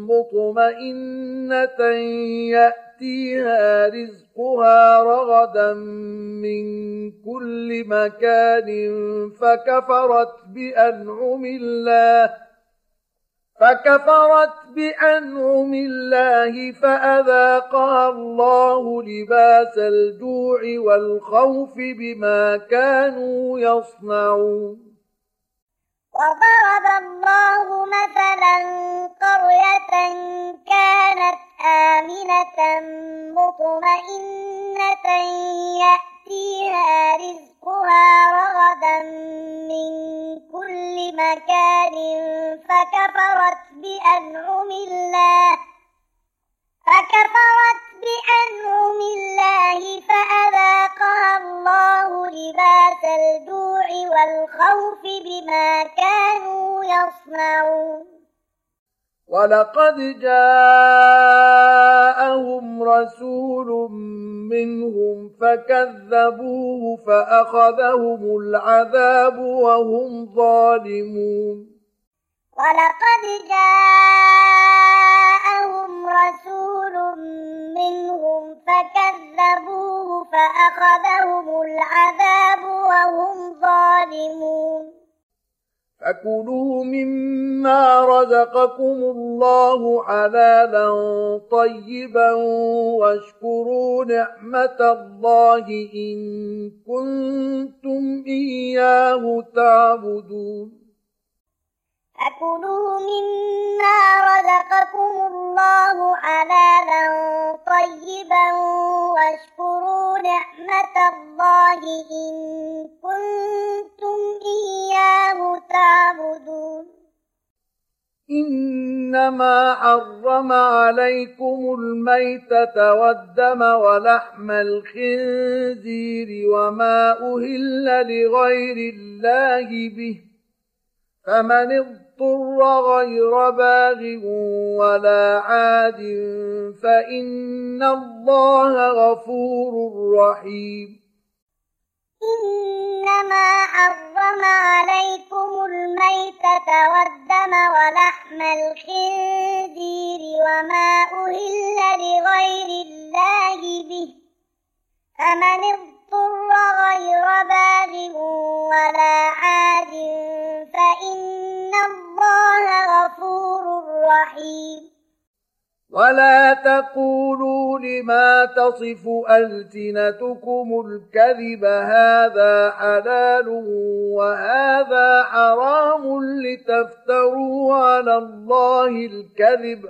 مطمئنة يأتيها رزقها رغدا من كل مكان فكفرت بأنعم الله فكفرت بأنعم الله فأذاقها الله لباس الجوع والخوف بما كانوا يصنعون. وضرب الله مثلا قرية كانت آمنة مطمئنة يأتيها رزقها رغدا من كل مكان فكفرت بأنعم الله فكفرت بأنعم الله فأذاقها الله لباس الجوع والخوف بما كانوا يصنعون. ولقد جاءهم رسول منهم فكذبوه فأخذهم العذاب وهم ظالمون. ولقد جاءهم رسول منهم فكذبوه فأخذهم العذاب وهم ظالمون. فكلوا مما رزقكم الله حلالا طيبا واشكروا نعمة الله إن كنتم إياه تعبدون. فكلوا مما رزقكم الله حلالا طيبا واشكروا نعمة الله إن كنتم إياه تعبدون إنما حرم عليكم الميتة والدم ولحم الخنزير وما أهل لغير الله به فمن اضطر غير باغ ولا عاد فإن الله غفور رحيم إنما حرم عليكم الميتة والدم ولحم الخنزير وما أهل لغير الله به فمن اضطر غير باغ ولا عاد فإن الله غفور رحيم ولا تقولوا لما تصف ألسنتكم الكذب هذا حلال وهذا حرام لتفتروا على الله الكذب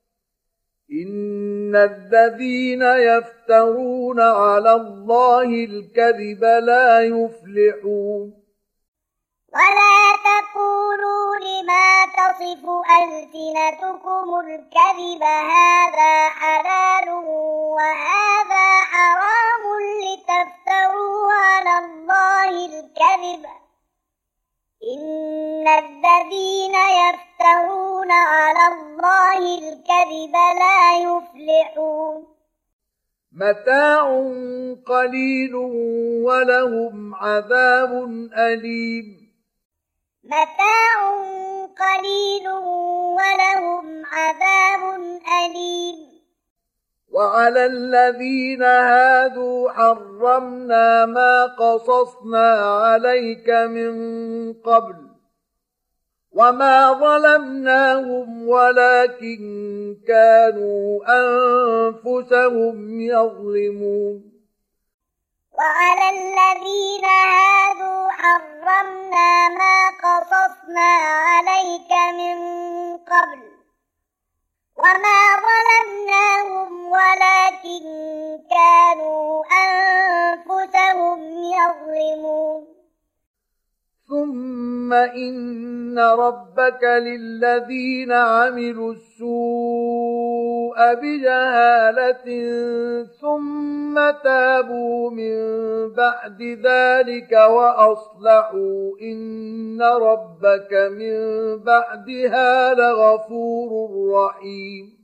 إن الذين يفترون على الله الكذب لا يفلحون ولا تقولوا لما تصف ألسنتكم الكذب هذا حلال وهذا حرام لتفتروا على الله الكذب إن الذين يفترون على الله الكذب لا يفلحون متاع قليل ولهم عذاب أليم متاع قليل ولهم عذاب أليم وعلى الذين هادوا حرمنا ما قصصنا عليك من قبل وما ظلمناهم ولكن كانوا أنفسهم يظلمون وعلى الذين هادوا حرمنا ما قصصنا عليك من قبل وما ظلمناهم ولكن كانوا أنفسهم يظلمون ثم إن ربك للذين عملوا السوء بجهالة ثم تابوا من بعد ذلك وأصلحوا إن ربك من بعدها لغفور رحيم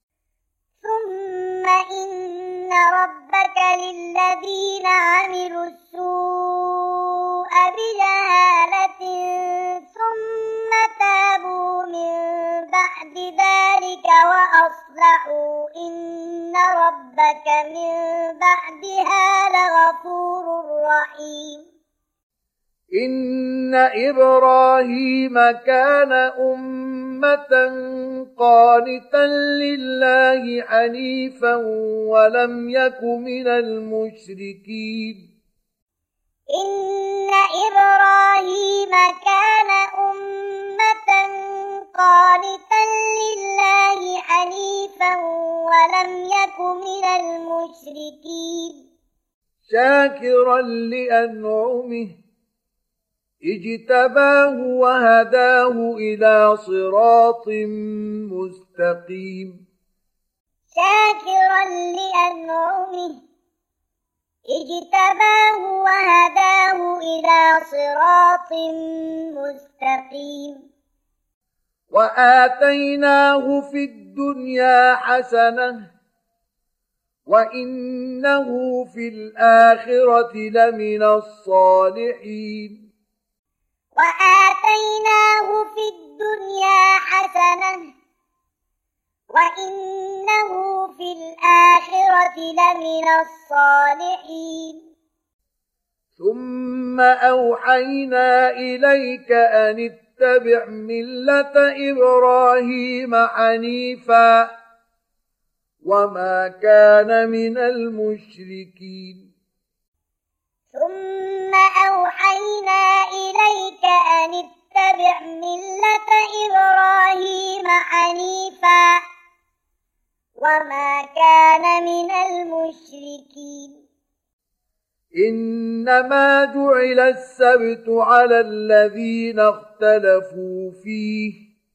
ثم إن ربك للذين عملوا السوء بجهالة ثم تابوا من بعد ذلك وأصلحوا إن ربك من بعدها لغفور رحيم إن إبراهيم كان أمة قانتا لله حنيفا ولم يك من المشركين إن إبراهيم كان أمة قانتا لله حنيفا ولم يك من المشركين شاكرا لأنعمه اجتباه وهداه إلى صراط مستقيم شاكرا لأنعمه اجتباه وهداه إلى صراط مستقيم وآتيناه في الدنيا حسنة وإنه في الآخرة لمن الصالحين وآتيناه في الدنيا حسنة وإنه في الآخرة لمن الصالحين ثم أوحينا إليك أن اتبع ملة إبراهيم حنيفا وما كان من المشركين ثم أوحينا إليك أن اتبع ملة إبراهيم حنيفا إنما جعل السبت على الذين اختلفوا فيه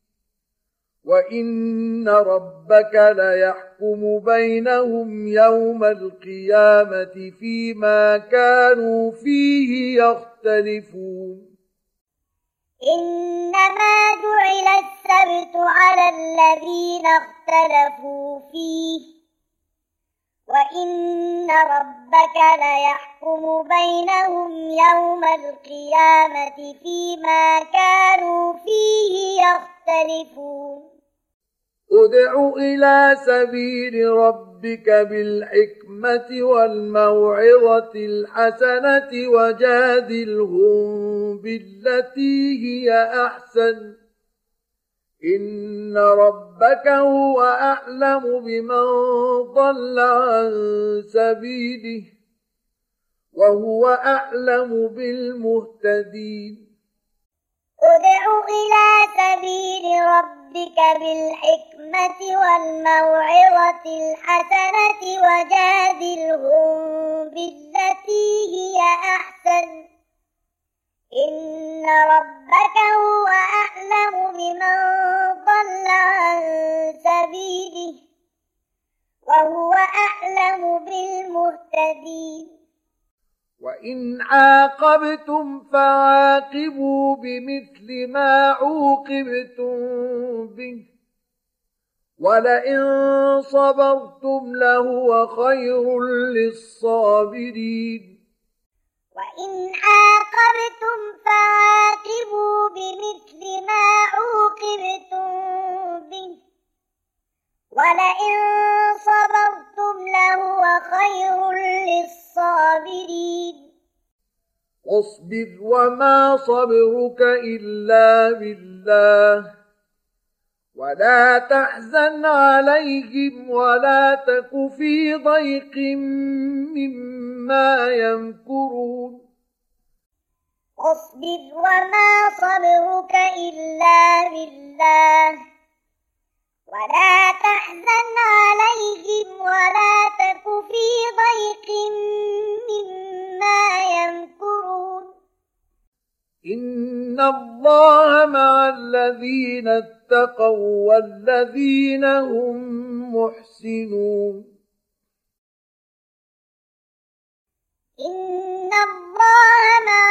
وإن ربك ليحكم بينهم يوم القيامة فيما كانوا فيه يختلفون إنما جعل السبت على الذين اختلفوا فيه وإن ربك ليحكم بينهم يوم القيامة فيما كانوا فيه يختلفون ادع إلى سبيل ربك بالحكمة والموعظة الحسنة وجادلهم بالتي هي أحسن إن ربك هو أعلم بمن ضل عن سبيله وهو أعلم بالمهتدين ادع إلى سبيل ربك بالحكمة والموعظة الحسنة وجادلهم بالتي هي أحسن إن ربك هو أعلم بمن ضل عن سبيله وهو أعلم بالمهتدين وإن عاقبتم فعاقبوا بمثل ما عوقبتم به ولئن صبرتم لهو خير للصابرين وإن عاقبتم فعاقبوا بمثل ما عوقبتم به ولئن صبرتم لهو خير للصابرين واصبر وما صبرك إلا بالله ولا تحزن عليهم ولا تك في ضيق مما يمكرون واصبر وما صبرك إلا بالله ولا تحزن عليهم ولا تك في ضيق مما يمكرون إن الله مع الذين اتقوا والذين هم محسنون إن الله مع